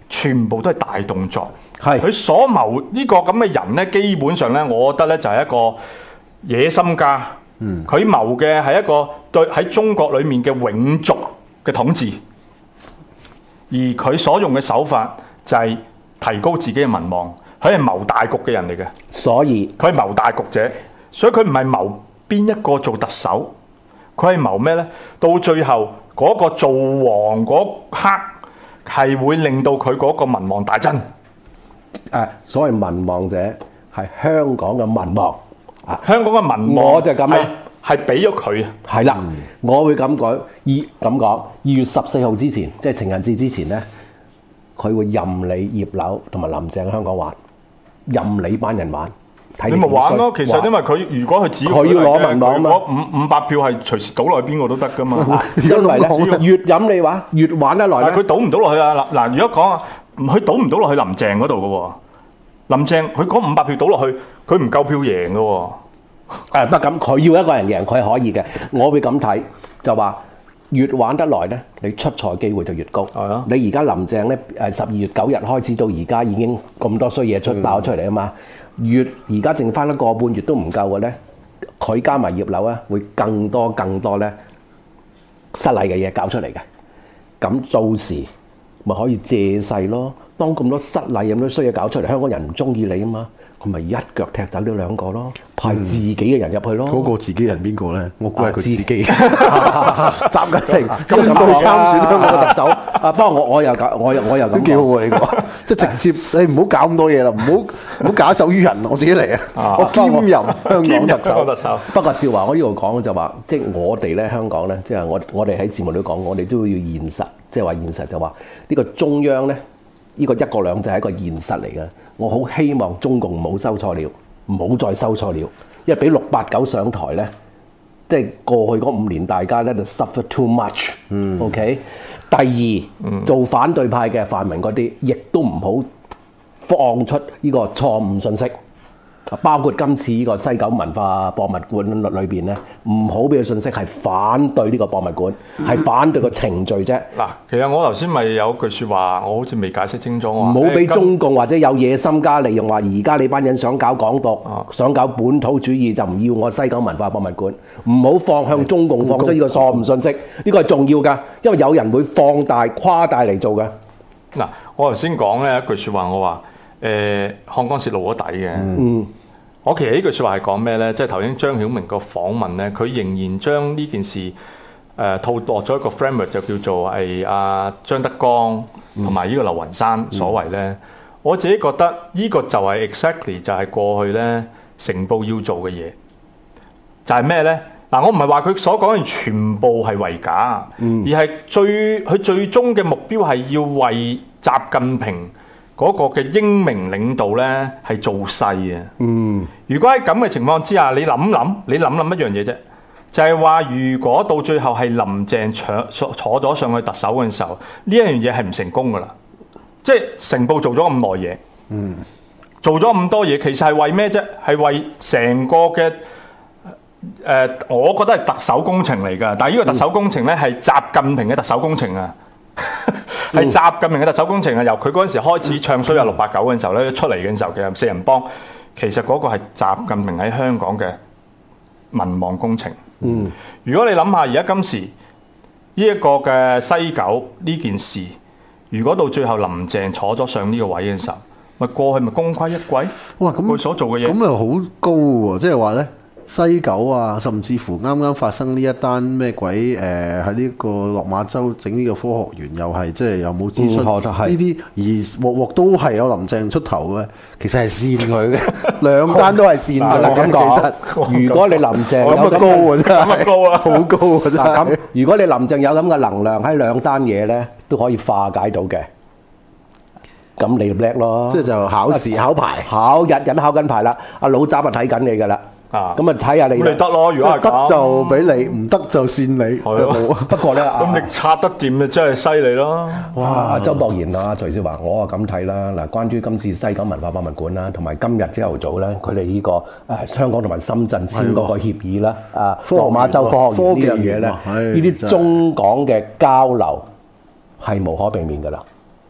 全部都係大動作。 係佢所謀呢個咁嘅人咧，基本上咧，我覺得咧就係一個野心家。嗯，佢謀嘅係一個對喺中國裡面嘅永續嘅統治，而佢所用嘅手法就係提高自己嘅民望。佢係謀大局嘅人嚟嘅， 所以佢係謀大局者，所以佢唔係謀邊一個做特首，佢係謀咩呢？到最後嗰、嗰個做王嗰刻係會令到佢嗰個民望大增。 誒，所謂民望者係香港嘅民望啊， 香港嘅民望我就咁啦， 係俾咗佢啊。 係啦，我會咁講，二咁講，二月十四號之前，即係情人節之前咧，佢會任你葉劉同埋林鄭喺香港玩，任你班人玩，睇你咪玩咯。其實玩因為佢如果佢只佢要攞民望啊嘛， 佢五五百票係隨時倒落去邊個都得噶嘛。 因為咧越任你玩，越玩得來咧。 但係佢倒唔到落去啊！嗱嗱，如果講啊，佢倒唔到落去林鄭嗰度嘅喎。林鄭佢嗰五百票倒落去，佢唔夠票贏嘅喎。 誒不咁，佢要一個人贏，佢係可以嘅。我會咁睇，就話越玩得來咧，你出錯機會就越高。 係啊， 你而家林鄭咧誒十二月九日開始到而家已經咁多衰嘢出爆出嚟啊嘛，越而家剩翻一個半月都唔夠嘅咧，佢加埋葉劉咧會更多更多咧失禮嘅嘢搞出嚟嘅。咁到時咪可以借勢咯。當咁多失禮咁多衰嘢搞出嚟，香港人唔中意你啊嘛，佢咪一腳踢走呢兩個咯，派自己嘅人入去咯。 嗰個自己人邊個咧？我估係佢自己。習近平宣布參選香港嘅特首。 啊，不過我我又搞，我又我又咁講。 都幾好喎呢個，即係直接你唔好搞咁多嘢啦，唔好唔好假手於人，我自己嚟啊！我兼任香港特首。 特首。 不過笑話，我呢度講就話，即係我哋咧香港咧，即係我我哋喺節目都講，我哋都要現實，即係話現實就話呢個中央咧。呢個一國兩制係一個現實嚟嘅，我好希望中共唔好收錯了，唔好再收錯了，因為俾六八九上台咧，即係過去嗰五年大家咧就 suffer too much。嗯。OK。第二，嗯、做反對派嘅泛民嗰啲，亦都唔好放出呢個錯誤信息。包括今次呢個西九文化博物館裏邊咧，唔好俾個信息係反對呢個博物館，係、嗯、反對個程序啫。 嗱，其實我頭先咪有句説話，我好似未解釋清楚。 唔好俾中共或者有野心家利用話，而家你班人想搞港獨，啊、想搞本土主義，就唔要我西九文化博物館。唔好放向中共放出呢個錯誤信息，呢個係重要㗎，因為有人會放大誇大嚟做㗎。 嗱，我頭先講咧一句説話，我話誒漢江泄露咗底嘅。嗯。我其實呢句説話係講咩咧？即係頭先張曉明個訪問咧，佢仍然將呢件事誒、呃、套落咗一個 framework，就叫做係阿張德江同埋呢個劉雲山所謂咧。嗯、我自己覺得呢個就係 exactly 就係過去咧成報要做嘅嘢，就係咩咧？嗱，我唔係話佢所講嘅全部係為假，嗯、而係最佢最終嘅目標係要為習近平嗰個嘅英明領導咧係做勢嘅。嗯，如果喺咁嘅情況之下，你諗諗，你諗諗一樣嘢啫，就係話如果到最後係林鄭坐坐咗上去特首嘅時候，呢一樣嘢係唔成功噶啦。即係成報做咗咁耐嘢，嗯，做咗咁多嘢，其實係為咩啫？係為成個嘅誒、呃，我覺得係特首工程嚟㗎。但係呢個特首工程咧係習近平嘅特首工程啊。係習近平嘅特首工程啊！由佢嗰陣時開始唱衰啊六八九嘅時候咧，出嚟嘅時候嘅四人幫，其實嗰個係習近平喺香港嘅民望工程。嗯，如果你諗下而家今時呢一個嘅西九呢件事，如果到最後林鄭坐咗上呢個位嘅時候，咪過去咪功虧一簣？哇！咁佢所做嘅嘢咁又好高喎，即係話咧。西九啊，甚至乎啱啱發生呢一單咩鬼誒喺呢個落馬洲整呢個科學園，又係即係又冇諮詢呢啲，而鑊鑊都係有林鄭出頭嘅，其實係跣佢嘅，兩單都係跣佢。 咁講，如果你林鄭咁啊高啊真係，咁啊高啊，好高啊真係。 咁如果你林鄭有咁嘅能量喺兩單嘢咧，都可以化解到嘅，咁你叻咯。 即係就考試考牌， 考日緊考緊牌啦，阿老習啊睇緊你㗎啦。啊，咁啊睇下你， 咁你得咯，如果係得就俾你，唔得就扇你。係咯，不過咧， 咁你插得掂就真係犀利咯。 哇！周博賢啊，徐少華，我啊咁睇啦。嗱，關於今次西九文化博物館啦，同埋今日朝頭早咧，佢哋呢個誒香港同埋深圳簽嗰個協議啦，啊，落馬洲科學園呢樣嘢咧，呢啲中港嘅交流係無可避免㗎啦。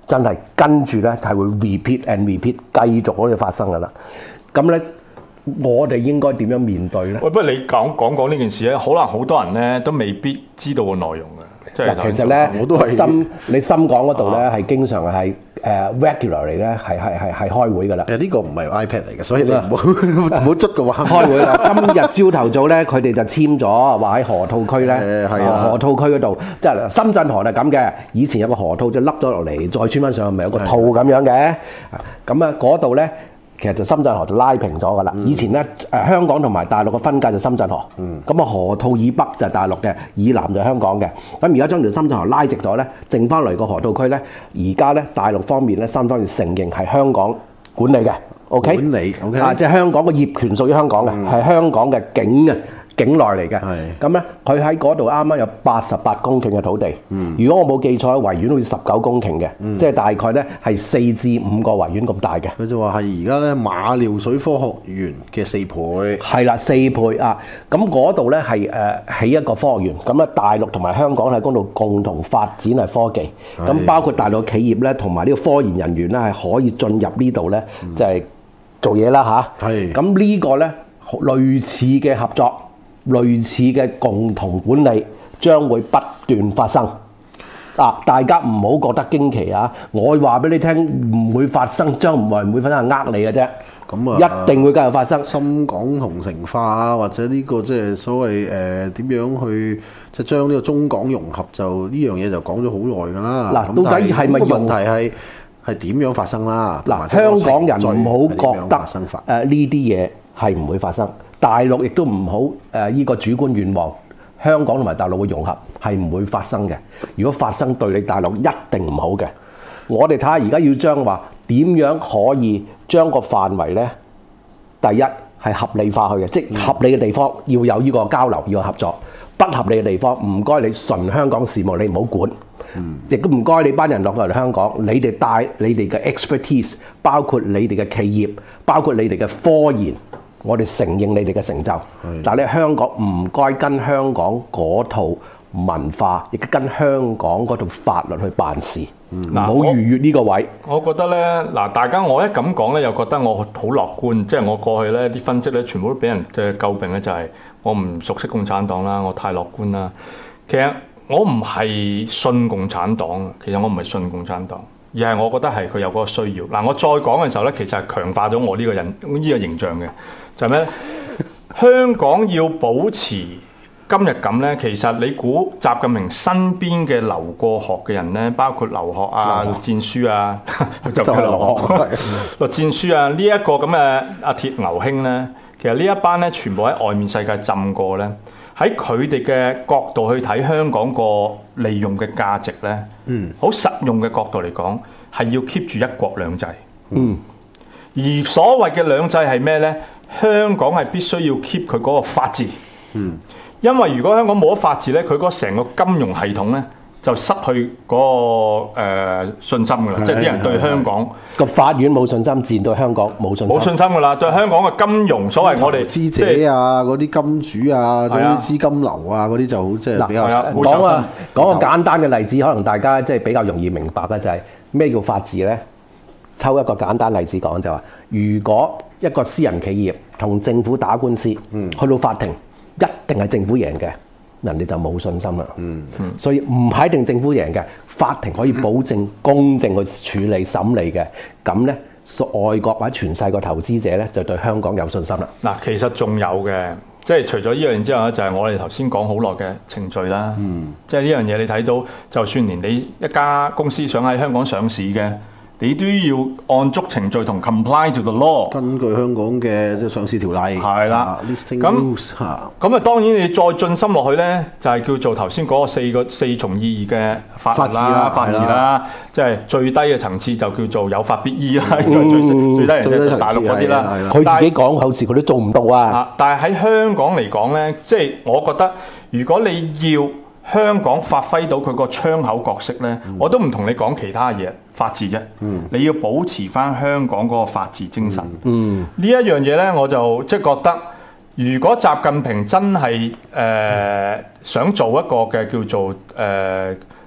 真係跟住咧就係會 repeat and repeat 繼續可以發生㗎啦。咁咧，我哋應該點樣面對咧？ 喂，不過你講講講呢件事咧，可能好多人咧都未必知道個內容嘅。即係其實咧， 我都係深你深港嗰度咧係經常係誒 regularly 咧係係係係開會㗎啦。 誒呢個唔係 iPad 嚟嘅，所以你唔好唔好捽嘅話。 開會啦！今日朝頭早咧，佢哋就簽咗話喺河套區咧， 誒係啊河套區嗰度，即係深圳河係咁嘅。以前有個河套就凹咗落嚟，再穿翻上去，咪有個套咁樣嘅。咁啊嗰度咧。其實就深圳河就拉平咗㗎啦。以前咧誒香港同埋大陸嘅分界就深圳河，咁啊河套以北就係大陸嘅，以南就係香港嘅。咁而家將條深圳河拉直咗咧，剩翻嚟個河套區咧，而家咧大陸方面咧，三方面承認係香港管理嘅 ，OK？ 管理 OK 啊，即係香港嘅業權屬於香港嘅，係香港嘅境啊。境內嚟嘅，咁咧佢喺嗰度啱啱有八十八公頃嘅土地。嗯、如果我冇記錯，維園好似十九公頃嘅，嗯、即係大概咧係四至五個維園咁大嘅。 佢就話係而家咧馬料水科學園嘅四倍。 係啦，四倍啊！咁嗰度咧係誒起一個科學園，咁咧大陸同埋香港喺嗰度共同發展係科技，咁的包括大陸企業咧同埋呢個科研人員咧係可以進入呢度咧，就係做嘢啦嚇。係咁呢個咧類似嘅合作。類似嘅共同管理將會不斷發生啊！大家唔好覺得驚奇啊！我話俾你聽，唔會發生，將唔會唔會發生係呃你嘅啫。咁啊，一定會繼續發生。深港同城化啊，或者呢個即係所謂誒點樣去即係將呢個中港融合，就呢樣嘢就講咗好耐㗎啦。嗱，到底係咪問題係係點樣發生啦？嗱，香港人唔好覺得誒呢啲嘢係唔會發生。大陸亦都唔好誒依個主觀願望，香港同埋大陸嘅融合係唔會發生嘅。如果發生，對你大陸一定唔好嘅。我哋睇下而家要將話點樣可以將個範圍呢？第一係合理化去嘅，即係合理嘅地方要有呢個交流，要有合作。不合理嘅地方唔該你純香港事務，你唔好管。亦都唔該你班人落嚟香港，你哋帶你哋嘅 expertise， 包括你哋嘅企業，包括你哋嘅科研。我哋承認你哋嘅成就，但係你香港唔該跟香港嗰套文化，亦跟香港嗰套法律去辦事，唔好逾越呢個位。 我覺得咧，嗱，大家我一咁講咧，又覺得我好樂觀，即係我過去咧啲分析咧，全部都俾人嘅詬病咧，就係我唔熟悉共產黨啦，我太樂觀啦。其實我唔係信共產黨，其實我唔係信共產黨。而係我覺得係佢有嗰個需要。嗱，我再講嘅時候咧，其實係強化咗我呢個人呢個形象嘅，就係咩咧？香港要保持今日咁咧，其實你估習近平身邊嘅留過學嘅人咧，包括留學啊、栗戰書啊，就係留學、栗戰書啊，呢一個咁嘅阿鐵牛兄咧，其實呢一班咧全部喺外面世界浸過咧。喺佢哋嘅角度去睇香港個利用嘅價值咧，嗯，好實用嘅角度嚟講，係要 keep 住一國兩制，嗯，而所謂嘅兩制係咩咧？香港係必須要 keep 佢嗰個法治，嗯，因為如果香港冇咗法治咧，佢嗰成個金融系統咧就失去嗰、那個、呃、信心㗎啦，即係啲人對香港個法院冇信心，自然對香港冇信心。 冇信心㗎啦，對香港嘅金融，所謂我哋投資者啊，嗰啲金主啊，嗰啲資金流啊，嗰啲就好即係比較講啊，講個簡單嘅例子，可能大家即係比較容易明白嘅就係、是、咩叫法治咧？抽一個簡單例子講就話，如果一個私人企業同政府打官司，嗯、去到法庭一定係政府贏嘅。人哋就冇信心啦，嗯嗯、所以唔係一定政府贏嘅，法庭可以保證公正去處理審理嘅，咁咧外國或者全世界投資者咧就對香港有信心啦。 嗱，其實仲有嘅，即係除咗呢樣嘢之外咧，就係、是、我哋頭先講好耐嘅程序啦，嗯、即係呢樣嘢你睇到，就算連你一家公司想喺香港上市嘅。你都要按足程序同 comply to the law， 根據香港嘅即係上市條例。係啦， 咁咁啊，當然你再進深落去咧，就係、是、叫做頭先嗰個四個四重意義嘅法律啦、法治啦，即係最低嘅層次就叫做有法必依啦。嗯、最最低人就大陸嗰啲啦。 佢自己講好似佢都做唔到啊。 但係喺香港嚟講咧，即、就、係、是、我覺得，如果你要香港發揮到佢個窗口角色咧，嗯、我都唔同你講其他嘢，法治啫。嗯、你要保持翻香港嗰個法治精神。嗯，呢一樣嘢咧，我就即係覺得，如果習近平真係誒、呃、想做一個嘅叫做誒、呃、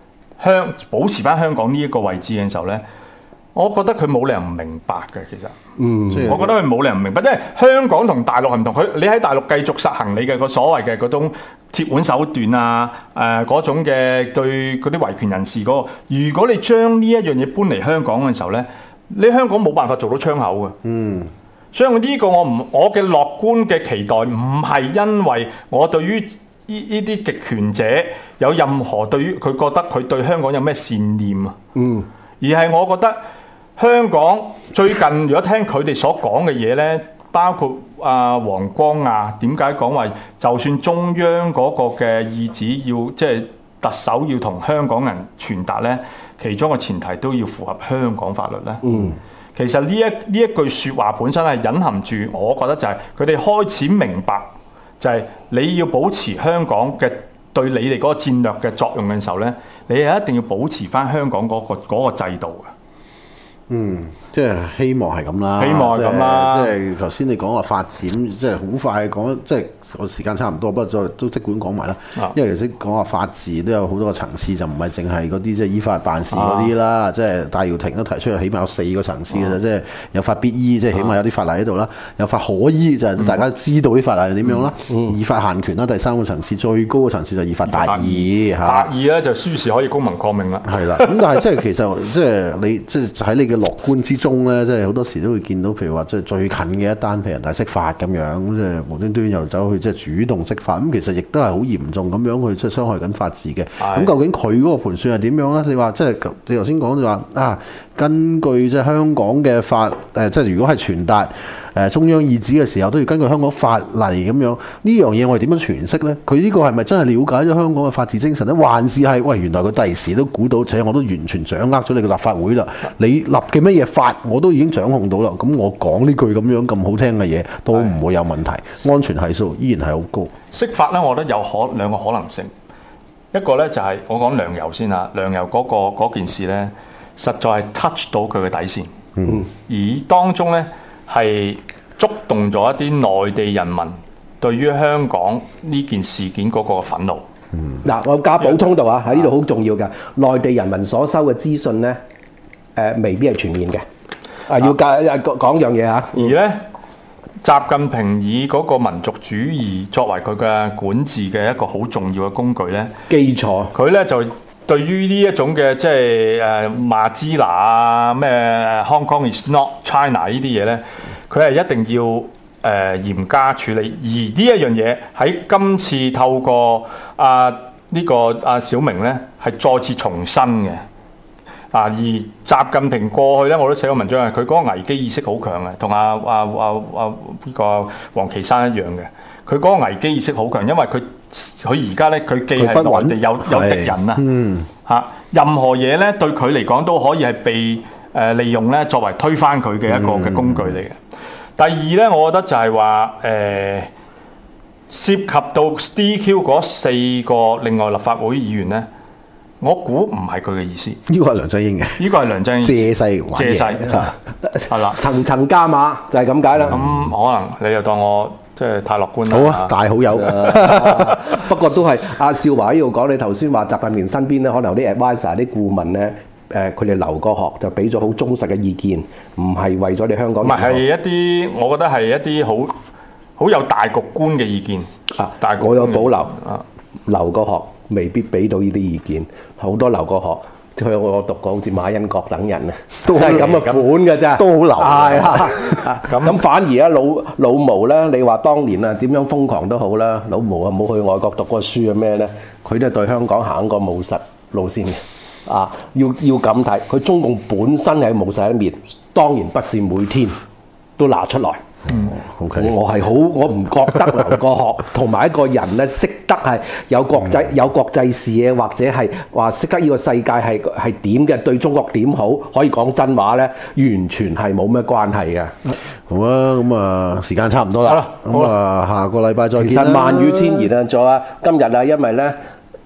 香保持翻香港呢一個位置嘅時候咧，我覺得佢冇理由唔明白嘅。其實， 嗯， 我覺得佢冇理由唔明白，因為香港同大陸係唔同。佢你喺大陸繼續實行你嘅個所謂嘅嗰種鐵腕手段啊，誒、呃、嗰種嘅對嗰啲維權人士嗰、那個，如果你將呢一樣嘢搬嚟香港嘅時候咧，你香港冇辦法做到窗口嘅。 嗯。 所以呢個我唔，我嘅樂觀嘅期待唔係因為我對於呢呢啲極權者有任何對於佢覺得佢對香港有咩善念啊， 嗯， 而係我覺得香港最近如果聽佢哋所講嘅嘢呢，包括啊黃光亞點解講話，就算中央嗰個嘅意旨要即係特首要同香港人傳達呢，其中個前提都要符合香港法律呢。嗯。其實呢一呢一句説話本身係隱含住，我覺得就係佢哋開始明白，就係你要保持香港嘅對你哋嗰個戰略嘅作用嘅時候咧，你係一定要保持翻香港嗰個嗰個制度嘅。 嗯，即係希望係咁啦， 希望係咁啦。 即係頭先你講話發展，即係好快講，即係個時間差唔多，不過再都即管講埋啦。啊、因為其實講話法治都有好多個層次，就唔係淨係嗰啲即係依法辦事嗰啲啦。啊、即係戴耀廷都提出，起碼有四個層次嘅啫。啊、即係有法必依，即係起碼有啲法例喺度啦；有法可依，就係、是、大家知道啲法例係點樣啦；嗯、依法限權啦，第三個層次最高嘅層次就依法達義嚇。 達義咧就輸時可以公民抗命啦。係啦，咁但係即係其實即係你即係喺你嘅樂觀之中咧，即係好多時都會見到，譬如話即係最近嘅一單，譬如人大釋法咁樣，即係無端端又走去即係主動釋法，咁其實亦都係好嚴重咁樣去即係傷害緊法治嘅。咁的究竟佢嗰個盤算係點樣咧？你話即係你頭先講就話啊，根據即係香港嘅法誒，即係如果係傳達誒中央意旨嘅時候，都要根據香港法例咁樣。呢樣嘢我哋點樣詮釋咧？佢呢個係咪真係了解咗香港嘅法治精神咧？還是係喂原來佢第時都估到，且我都完全掌握咗你嘅立法會啦，你立嘅乜嘢法我都已經掌控到啦。咁我講呢句咁樣咁好聽嘅嘢都唔會有問題，安全係數依然係好高。 釋法咧，我覺得有可兩個可能性。一個咧就係、是、我講梁游先啦，梁游嗰、那個嗰件事咧，實在係 touch 到佢嘅底線，嗯、而當中咧係觸動咗一啲內地人民對於香港呢件事件嗰個憤怒。 嗱、嗯，我加補充到啊，喺呢度好重要嘅，內地人民所收嘅資訊咧，誒、呃、未必係全面嘅。啊，要加講講樣嘢嚇。 而咧，習近平以嗰個民族主義作為佢嘅管治嘅一個好重要嘅工具咧， 基礎。佢咧就對於呢一種嘅即係誒馬茲拿啊，咩 Hong Kong is not China 呢啲嘢咧，佢係一定要誒、呃、嚴加處理。而呢一樣嘢喺今次透過啊呢、呢個啊小明咧，係再次重申嘅。啊！而習近平過去咧，我都寫過文章啊，佢嗰個危機意識好強嘅，同阿阿阿阿呢個王岐山一樣嘅。佢嗰個危機意識好強，因為佢佢而家咧，佢既係內地有有敵人啦，嗯嚇，任何嘢咧對佢嚟講都可以係被誒利用咧，作為推翻佢嘅一個嘅工具嚟嘅。嗯、第二咧，我覺得就係話誒涉及到 D Q 嗰四個另外立法會議員咧。我估唔係佢嘅意思， 呢個係梁振英嘅， 呢個係梁振英借勢玩嘢， 借勢係啦， 層層加碼就係咁解啦。 咁、嗯、可能你又當我即係太樂觀啦。 好啊，大好友。 不過都係阿少華呢度講，你頭先話習近平身邊咧，可能有啲 advisor 啲顧問咧，誒佢哋留過學就俾咗好忠實嘅意見，唔係為咗你香港。唔係係一啲，我覺得係一啲好好有大局觀嘅意見。 啊，大局我有保留。啊，留過學。未必俾到呢啲意見，好多留過學，佢我讀過好似馬恩國等人啊，都係咁嘅款嘅啫， 都好流。 係啊，咁反而啊老老毛咧，你話當年啊點樣瘋狂都好啦，老毛啊冇去外國讀過書啊咩咧，佢都係對香港行過務實路線嘅。啊，要要咁睇，佢中共本身係務實一面，當然不是每天都拿出來。嗯，OK，我係好，我唔覺得留過學同埋一個人咧，識得係有國際、嗯、有國際視野，或者係話識得呢個世界係係點嘅，對中國點好，可以講真話咧，完全係冇咩關係嘅。 好啊，咁啊，時間差唔多啦。好啦，咁啊，下個禮拜再見啦。 其實萬語千言啊，咗啊，今日啊，因為咧。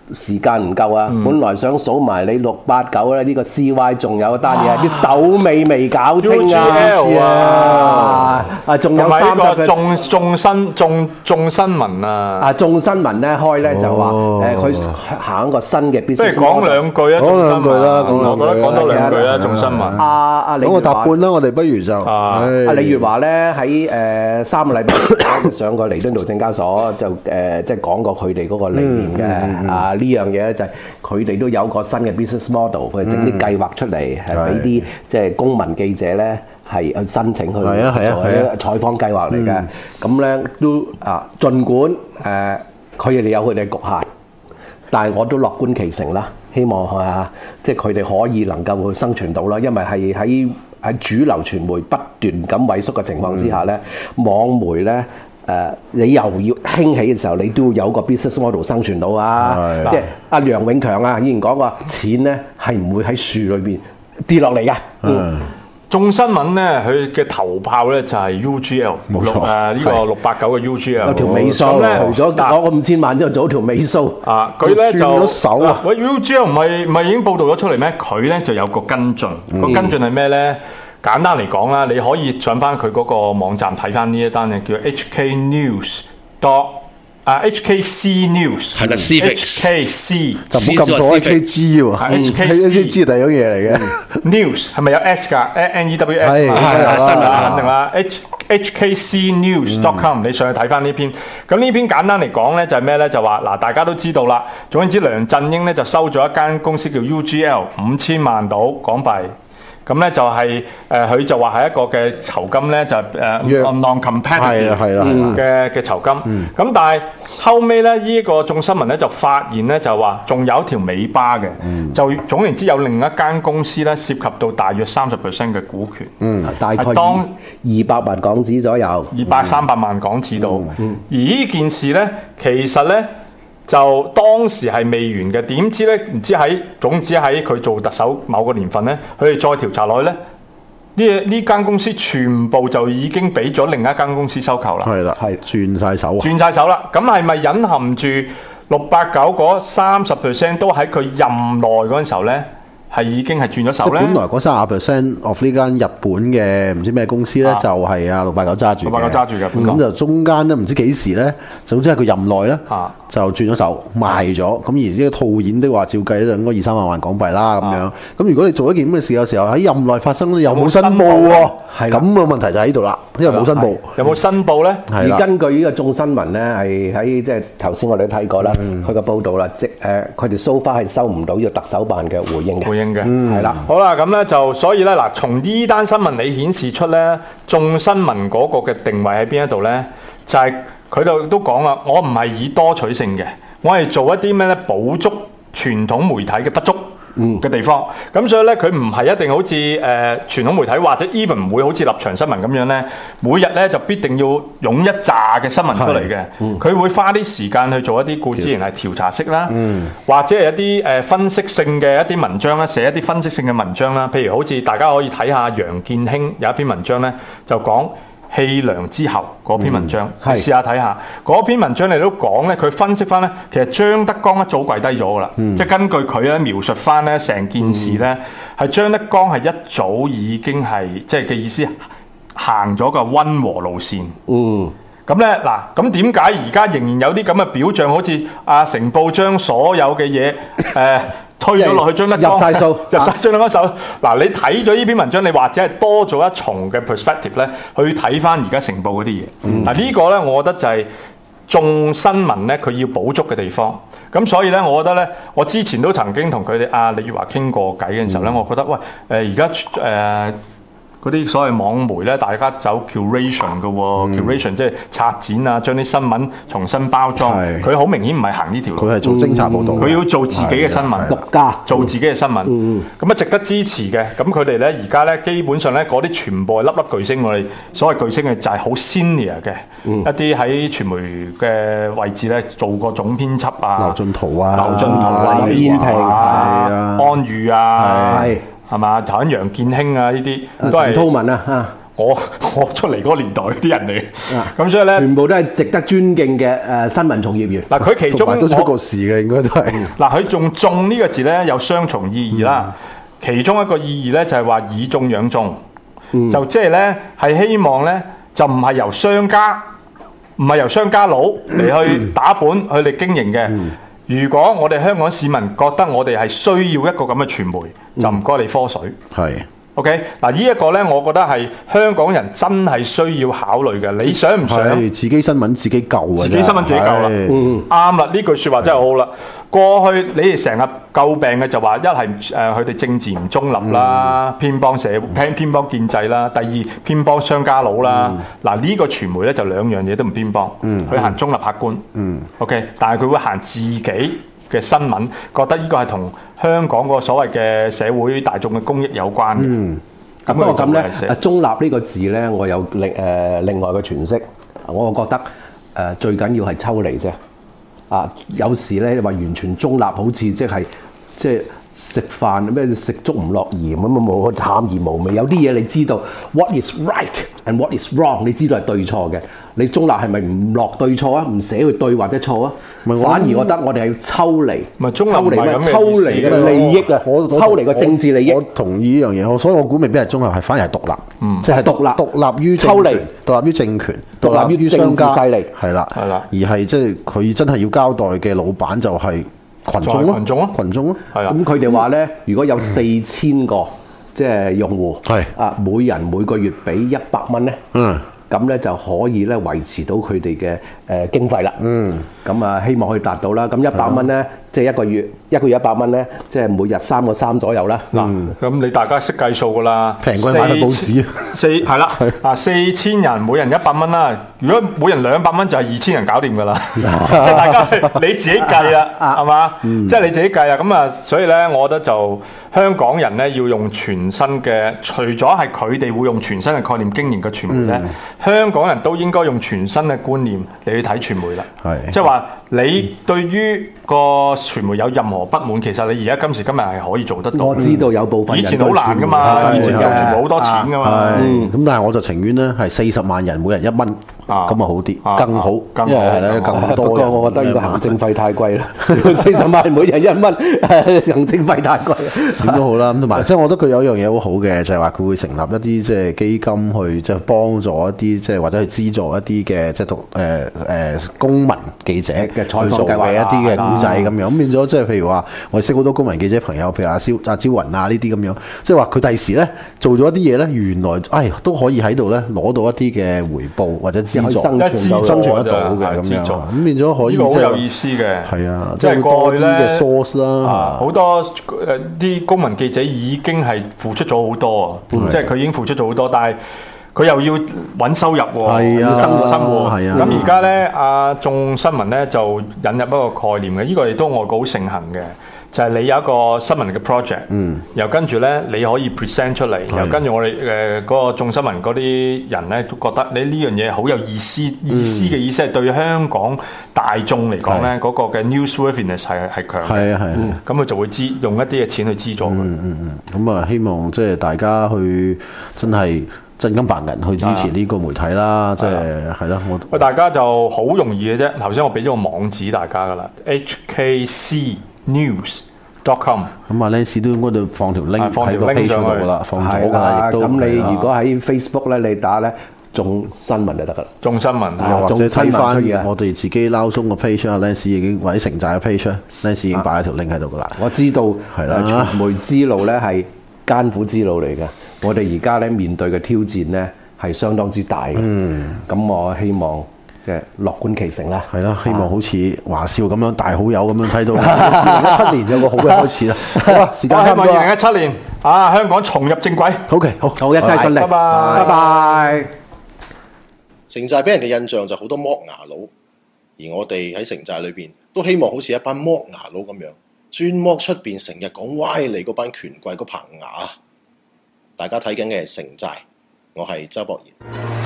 時間唔夠啊！本來想數埋你六八九咧，呢個 C Y 仲有一單嘢，啲手尾未搞清 U G 啊！ L 啊， 啊，仲有同埋呢三十個眾眾新眾眾新聞啊！ 啊，眾新聞咧開咧就話誒，佢行一個新嘅 business。 不如講兩句啊， 講兩句啦，講兩句我覺得講多兩句啦，眾新聞。 阿阿李講個月華答半啦，我哋不如就啊阿李月華咧喺誒三個禮拜前上過彌敦道證交所，就誒即係講過佢哋嗰個理念嘅。啊呢樣嘢咧就係佢哋都有個新嘅 business model，佢整啲計劃出嚟，係俾啲即係公民記者咧係去申請去做一個採訪計劃嚟嘅。咁咧都啊，儘管誒佢哋有佢哋嘅局限，但係我都樂觀其成啦。希望係啊，即係佢哋可以能夠去生存到啦，因為係喺喺主流傳媒不斷咁萎縮嘅情況之下咧，網媒咧。誒、uh, 你又要興起嘅時候，你都要有個 business model 生存到啊！即係阿楊永強啊，以前講過，錢咧係唔會喺樹裏邊跌落嚟嘅。嗯， 眾新聞咧，佢嘅頭炮咧就係 U G L 六誒呢個六八九嘅 U G L 有條尾數，除咗攞個五千萬之後，做咗條尾數。 啊，佢咧就轉咗手啊！ 喂 U G L 唔係唔係已經報導咗出嚟咩？佢咧就有個跟進，個跟進係咩咧？簡單嚟講啦，你可以上翻佢嗰個網站睇翻呢一單嘢，叫 H K News dot 啊 H K C News 係啦 ，H K C 就唔好撳錯 H K G 喎，H K G 第二樣嘢嚟嘅。 News 係咪有 S 㗎 ？N E W S 係係新聞肯定啦。H H K C News dot com 你上去睇翻呢篇。咁呢篇簡單嚟講咧就係咩咧？就話嗱，大家都知道啦。總言之，梁振英咧就收咗一間公司叫 U G L 五千萬到港幣。咁咧就係誒，佢就話係一個嘅酬金咧，就係誒 non-competitive 嘅嘅酬金。咁但係後尾咧，呢一個眾新聞咧就發現咧，就話仲有一條尾巴嘅，就總言之有另一間公司咧涉及到大約三十 percent 嘅股權， 嗯，大概當二百萬港紙左右， 二百三百萬港紙度。而呢件事咧，其實咧。就當時係未完嘅，點知咧？唔知喺總之喺佢做特首某個年份咧，佢哋再調查落去咧，呢呢間公司全部就已經俾咗另一間公司收購啦。 係啦，係轉晒手啊！ 轉晒手啦！咁係咪隱含住六八九嗰三十 percent 都喺佢任內嗰陣時候咧？係已經係轉咗手咧。 本來嗰三十 percent of 呢間日本嘅唔知咩公司咧，就係啊六八九揸住。 六八九揸住嘅。 咁就中間咧唔知幾時咧，總之係佢任內咧，就轉咗手賣咗。咁而呢個套現的話，照計咧應該二三百萬港幣啦咁樣。咁如果你做一件咁嘅事嘅時候喺任內發生咧，又冇申報喎，咁個問題就喺度啦，因為冇申報。 有冇申報咧？ 而根據呢個眾新聞咧，係喺即係頭先我哋都睇過啦，佢個報道啦，即誒佢哋 so far係收唔到呢個特首辦嘅回應嘅。 嘅， 係啦、嗯， 好啦，咁咧就所以咧嗱，從呢單新聞你顯示出咧，眾新聞嗰個嘅定位喺邊一度咧，就係佢度都講啦，我唔係以多取勝嘅，我係做一啲咩咧，補足傳統媒體嘅不足嘅地方，咁、嗯、所以咧佢唔係一定好似誒、呃、傳統媒體或者 even 唔會好似立場新聞咁樣咧，每日咧就必定要湧一紮嘅新聞出嚟嘅，佢、嗯、會花啲時間去做一啲固之然係調查式啦，嗯、或者係一啲誒分析性嘅一啲文章啦，寫一啲分析性嘅文章啦，譬如好似大家可以睇下楊健興有一篇文章咧，就講棄梁之後嗰篇文章，嗯、你試下睇下嗰篇文章，你都講咧，佢分析翻咧，其實張德江一早跪低咗噶啦，嗯、即係根據佢咧描述翻咧成件事咧，係、嗯、張德江係一早已經係即係嘅意思行咗個溫和路線。嗯，咁咧嗱，咁點解而家仍然有啲咁嘅表象，好似阿成報將所有嘅嘢誒？呃推咗落去張德江入晒數， 入晒張德江手。嗱、啊，你睇咗呢篇文章，你或者係多咗一重嘅 perspective 咧，去睇翻而家成報嗰啲嘢。嗱、嗯，啊這個、呢個咧，我覺得就係眾新聞咧，佢要補足嘅地方。咁所以咧，我覺得咧，我之前都曾經同佢哋阿李月華傾過偈嘅時候咧，嗯、我覺得喂，誒而家誒。嗰啲所謂網媒咧，大家走 curation 嘅喎、哦嗯、，curation 即係拆剪啊，將啲新聞重新包裝。佢好明顯唔係行呢條路， 佢係做偵察報導，佢、 嗯、要做自己嘅新聞， 獨家做自己嘅新聞。咁啊、嗯，值得支持嘅。咁佢哋咧，而家咧基本上咧，嗰啲全部係粒粒巨星。我哋所謂巨星嘅就係好 senior 嘅、嗯、一啲喺傳媒嘅位置咧，做過總編輯啊， 劉進圖啊， 劉進圖啊， 林燕平啊，安宇啊。係嘛？頭先楊健興啊，呢啲都係。 陳韜文啊， 我我出嚟嗰個年代啲人嚟。 啊咁所以咧， 全部都係值得尊敬嘅誒新聞從業員。 嗱佢其中同埋都出我過事嘅，應該都係。 嗱佢用眾呢個字咧有雙重意義啦。其中一個意義咧就係話以眾養眾，就即係咧係希望咧就唔係由商家，唔係由商家佬嚟去打本去嚟經營嘅。如果我哋香港市民覺得我哋係需要一個咁嘅傳媒，就唔該你科水。 係。 OK，嗱呢一個咧，我覺得係香港人真係需要考慮嘅。你想唔想？ 係自己新聞自己救啊！ 自己新聞自己救啦。 係啱啦，呢句説話真係好啦。過去你哋成日詬病嘅就話，一係誒佢哋政治唔中立啦，偏幫社偏偏幫建制啦；第二偏幫商家佬啦。嗱呢個傳媒咧就兩樣嘢都唔偏幫，佢行中立客觀。OK，但係佢會行自己嘅新聞，覺得呢個係同香港個所謂嘅社會大眾嘅公益有關嘅。咁不過咁咧， 寫誒中立呢個字咧，我有另誒另外嘅詮釋。我覺得誒最緊要係抽離啫。啊，有時咧話完全中立，好似即係即係食飯咩食粥唔落鹽咁啊，冇淡而無味。有啲嘢你知道 what is right and what is wrong， 你知道係對錯嘅。你中立係咪唔落對錯啊？唔寫佢對或者錯啊？反而我覺得我哋係要抽離， 咪中立抽離唔係咁嘅抽意思離嘅利益啊！ 我抽離個政治利益我。我同意呢樣嘢，我所以我估未必係中立，係反而係獨立， 嗯即係獨立獨立於政抽離權，獨立於政權， 獨立於商家政治勢力係啦， 係啦而係即係佢真係要交代嘅老闆就係群眾咯， 就係群眾咯群眾咯， 係啊。 咁佢哋話咧，如果有四千個即係用戶， 係啊，每人每個月俾一百蚊咧， 嗯， 咁咧就可以咧維持到佢哋嘅誒經費啦。 嗯， 咁啊，希望可以達到啦。咁一百蚊咧，即係一個月一個月一百蚊咧，即係每日三個三左右啦。 嗱，咁你大家識計數噶啦， 平過買份報紙啊四係啦，啊四千人每人一百蚊啦，如果每人兩百蚊就係二千人搞掂噶啦，即係大家你自己計啦，係嘛？即係你自己計啊，咁啊，所以咧，我覺得就香港人咧要用全新嘅，除咗係佢哋會用全新嘅概念經營嘅傳媒咧，香港人都應該用全新嘅觀念嚟去睇傳媒啦。 係即係話你對於個傳媒有任何不滿，其實你而家今時今日係可以做得到。 我知道有部分以前好難噶人嘛， 對傳媒以前做傳媒好多錢噶嘛。 係咁，但係我就情願咧係四十萬人每人一蚊，咁啊好啲， 啊更好， 更好因為係咧更不過多人。 我覺得呢個行政費太貴啦，四十萬每人一蚊，行政費太貴。 點都好啦，咁同埋即係我覺得佢有一樣嘢好好嘅，就係話佢會成立一啲即係基金去即係幫助一啲即係或者去資助一啲嘅即係讀誒誒公民記者嘅採訪去做計劃嘅一啲嘅古仔咁係樣，咁變咗即係譬如話我哋識好多公民記者朋友，譬如阿蕭阿招雲啊呢啲咁樣，即係話佢第時咧做咗一啲嘢咧，原來唉都可以喺度咧攞到一啲嘅回報或者資助， 生存到生存得到嘅咁樣， 係資助咁變咗可以呢個好即係有意思嘅。 係啊， 即係係過去咧多啲嘅 source 啦， 啊，好多誒啲公民記者已經係付出咗好多啊，即係佢已經付出咗好多，但係佢又要揾收入喎， 係啊要生活生活。 係啊咁而家咧，阿眾新聞咧就引入一個概念嘅，呢個亦都外國好盛行嘅。就係你有一個新聞嘅 project，嗯，又跟住咧你可以 present 出嚟，又跟住我哋誒嗰個眾新聞嗰啲人咧都覺得你呢樣嘢好有意思，意思嘅意思係對香港大眾嚟講咧嗰個嘅 newsworthiness 係係強嘅， 係啊係啊。 咁佢就會資用一啲嘅錢去資助佢。 嗯嗯嗯，咁啊，希望即係大家去真係真金白銀去支持呢個媒體啦，即係係咯，我喂，大家就好容易嘅啫。頭先我俾咗個網址大家噶啦 ，h k c news dot com。 咁啊 Lance 都應該度放條 link 啊放條喺個 link page 上去度噶啦，放咗係㗎啦， 啦， 亦都咁你係啊如果喺 Facebook 咧，你打咧眾新聞就得噶啦。 眾新聞啊或者睇仲新聞翻出現啊我哋自己撈鬆個 page 啊，Lance 已經或者城寨嘅 page 啊，Lance 已經擺咗條 link 喺度噶啦。 我知道係啦誒傳媒之路咧係艱苦之路嚟嘅，我哋而家咧面對嘅挑戰咧係相當之大嘅。嗯，咁我希望即係樂觀其成啦。 係啦，希望好似華少咁樣大好友咁樣睇到二零一七年有個好嘅開始啦。好啊，時間我希望差唔多啦。 二零一七年啊，香港重入正軌。 OK，好， 好，一切順利， 拜拜拜拜。 城寨俾人嘅印象就好多剝牙佬，而我哋喺城寨裏邊都希望好似一班剝牙佬咁樣，專剝出邊成日講歪理嗰班權貴嗰棚牙。大家睇緊嘅係城寨，我係周博賢。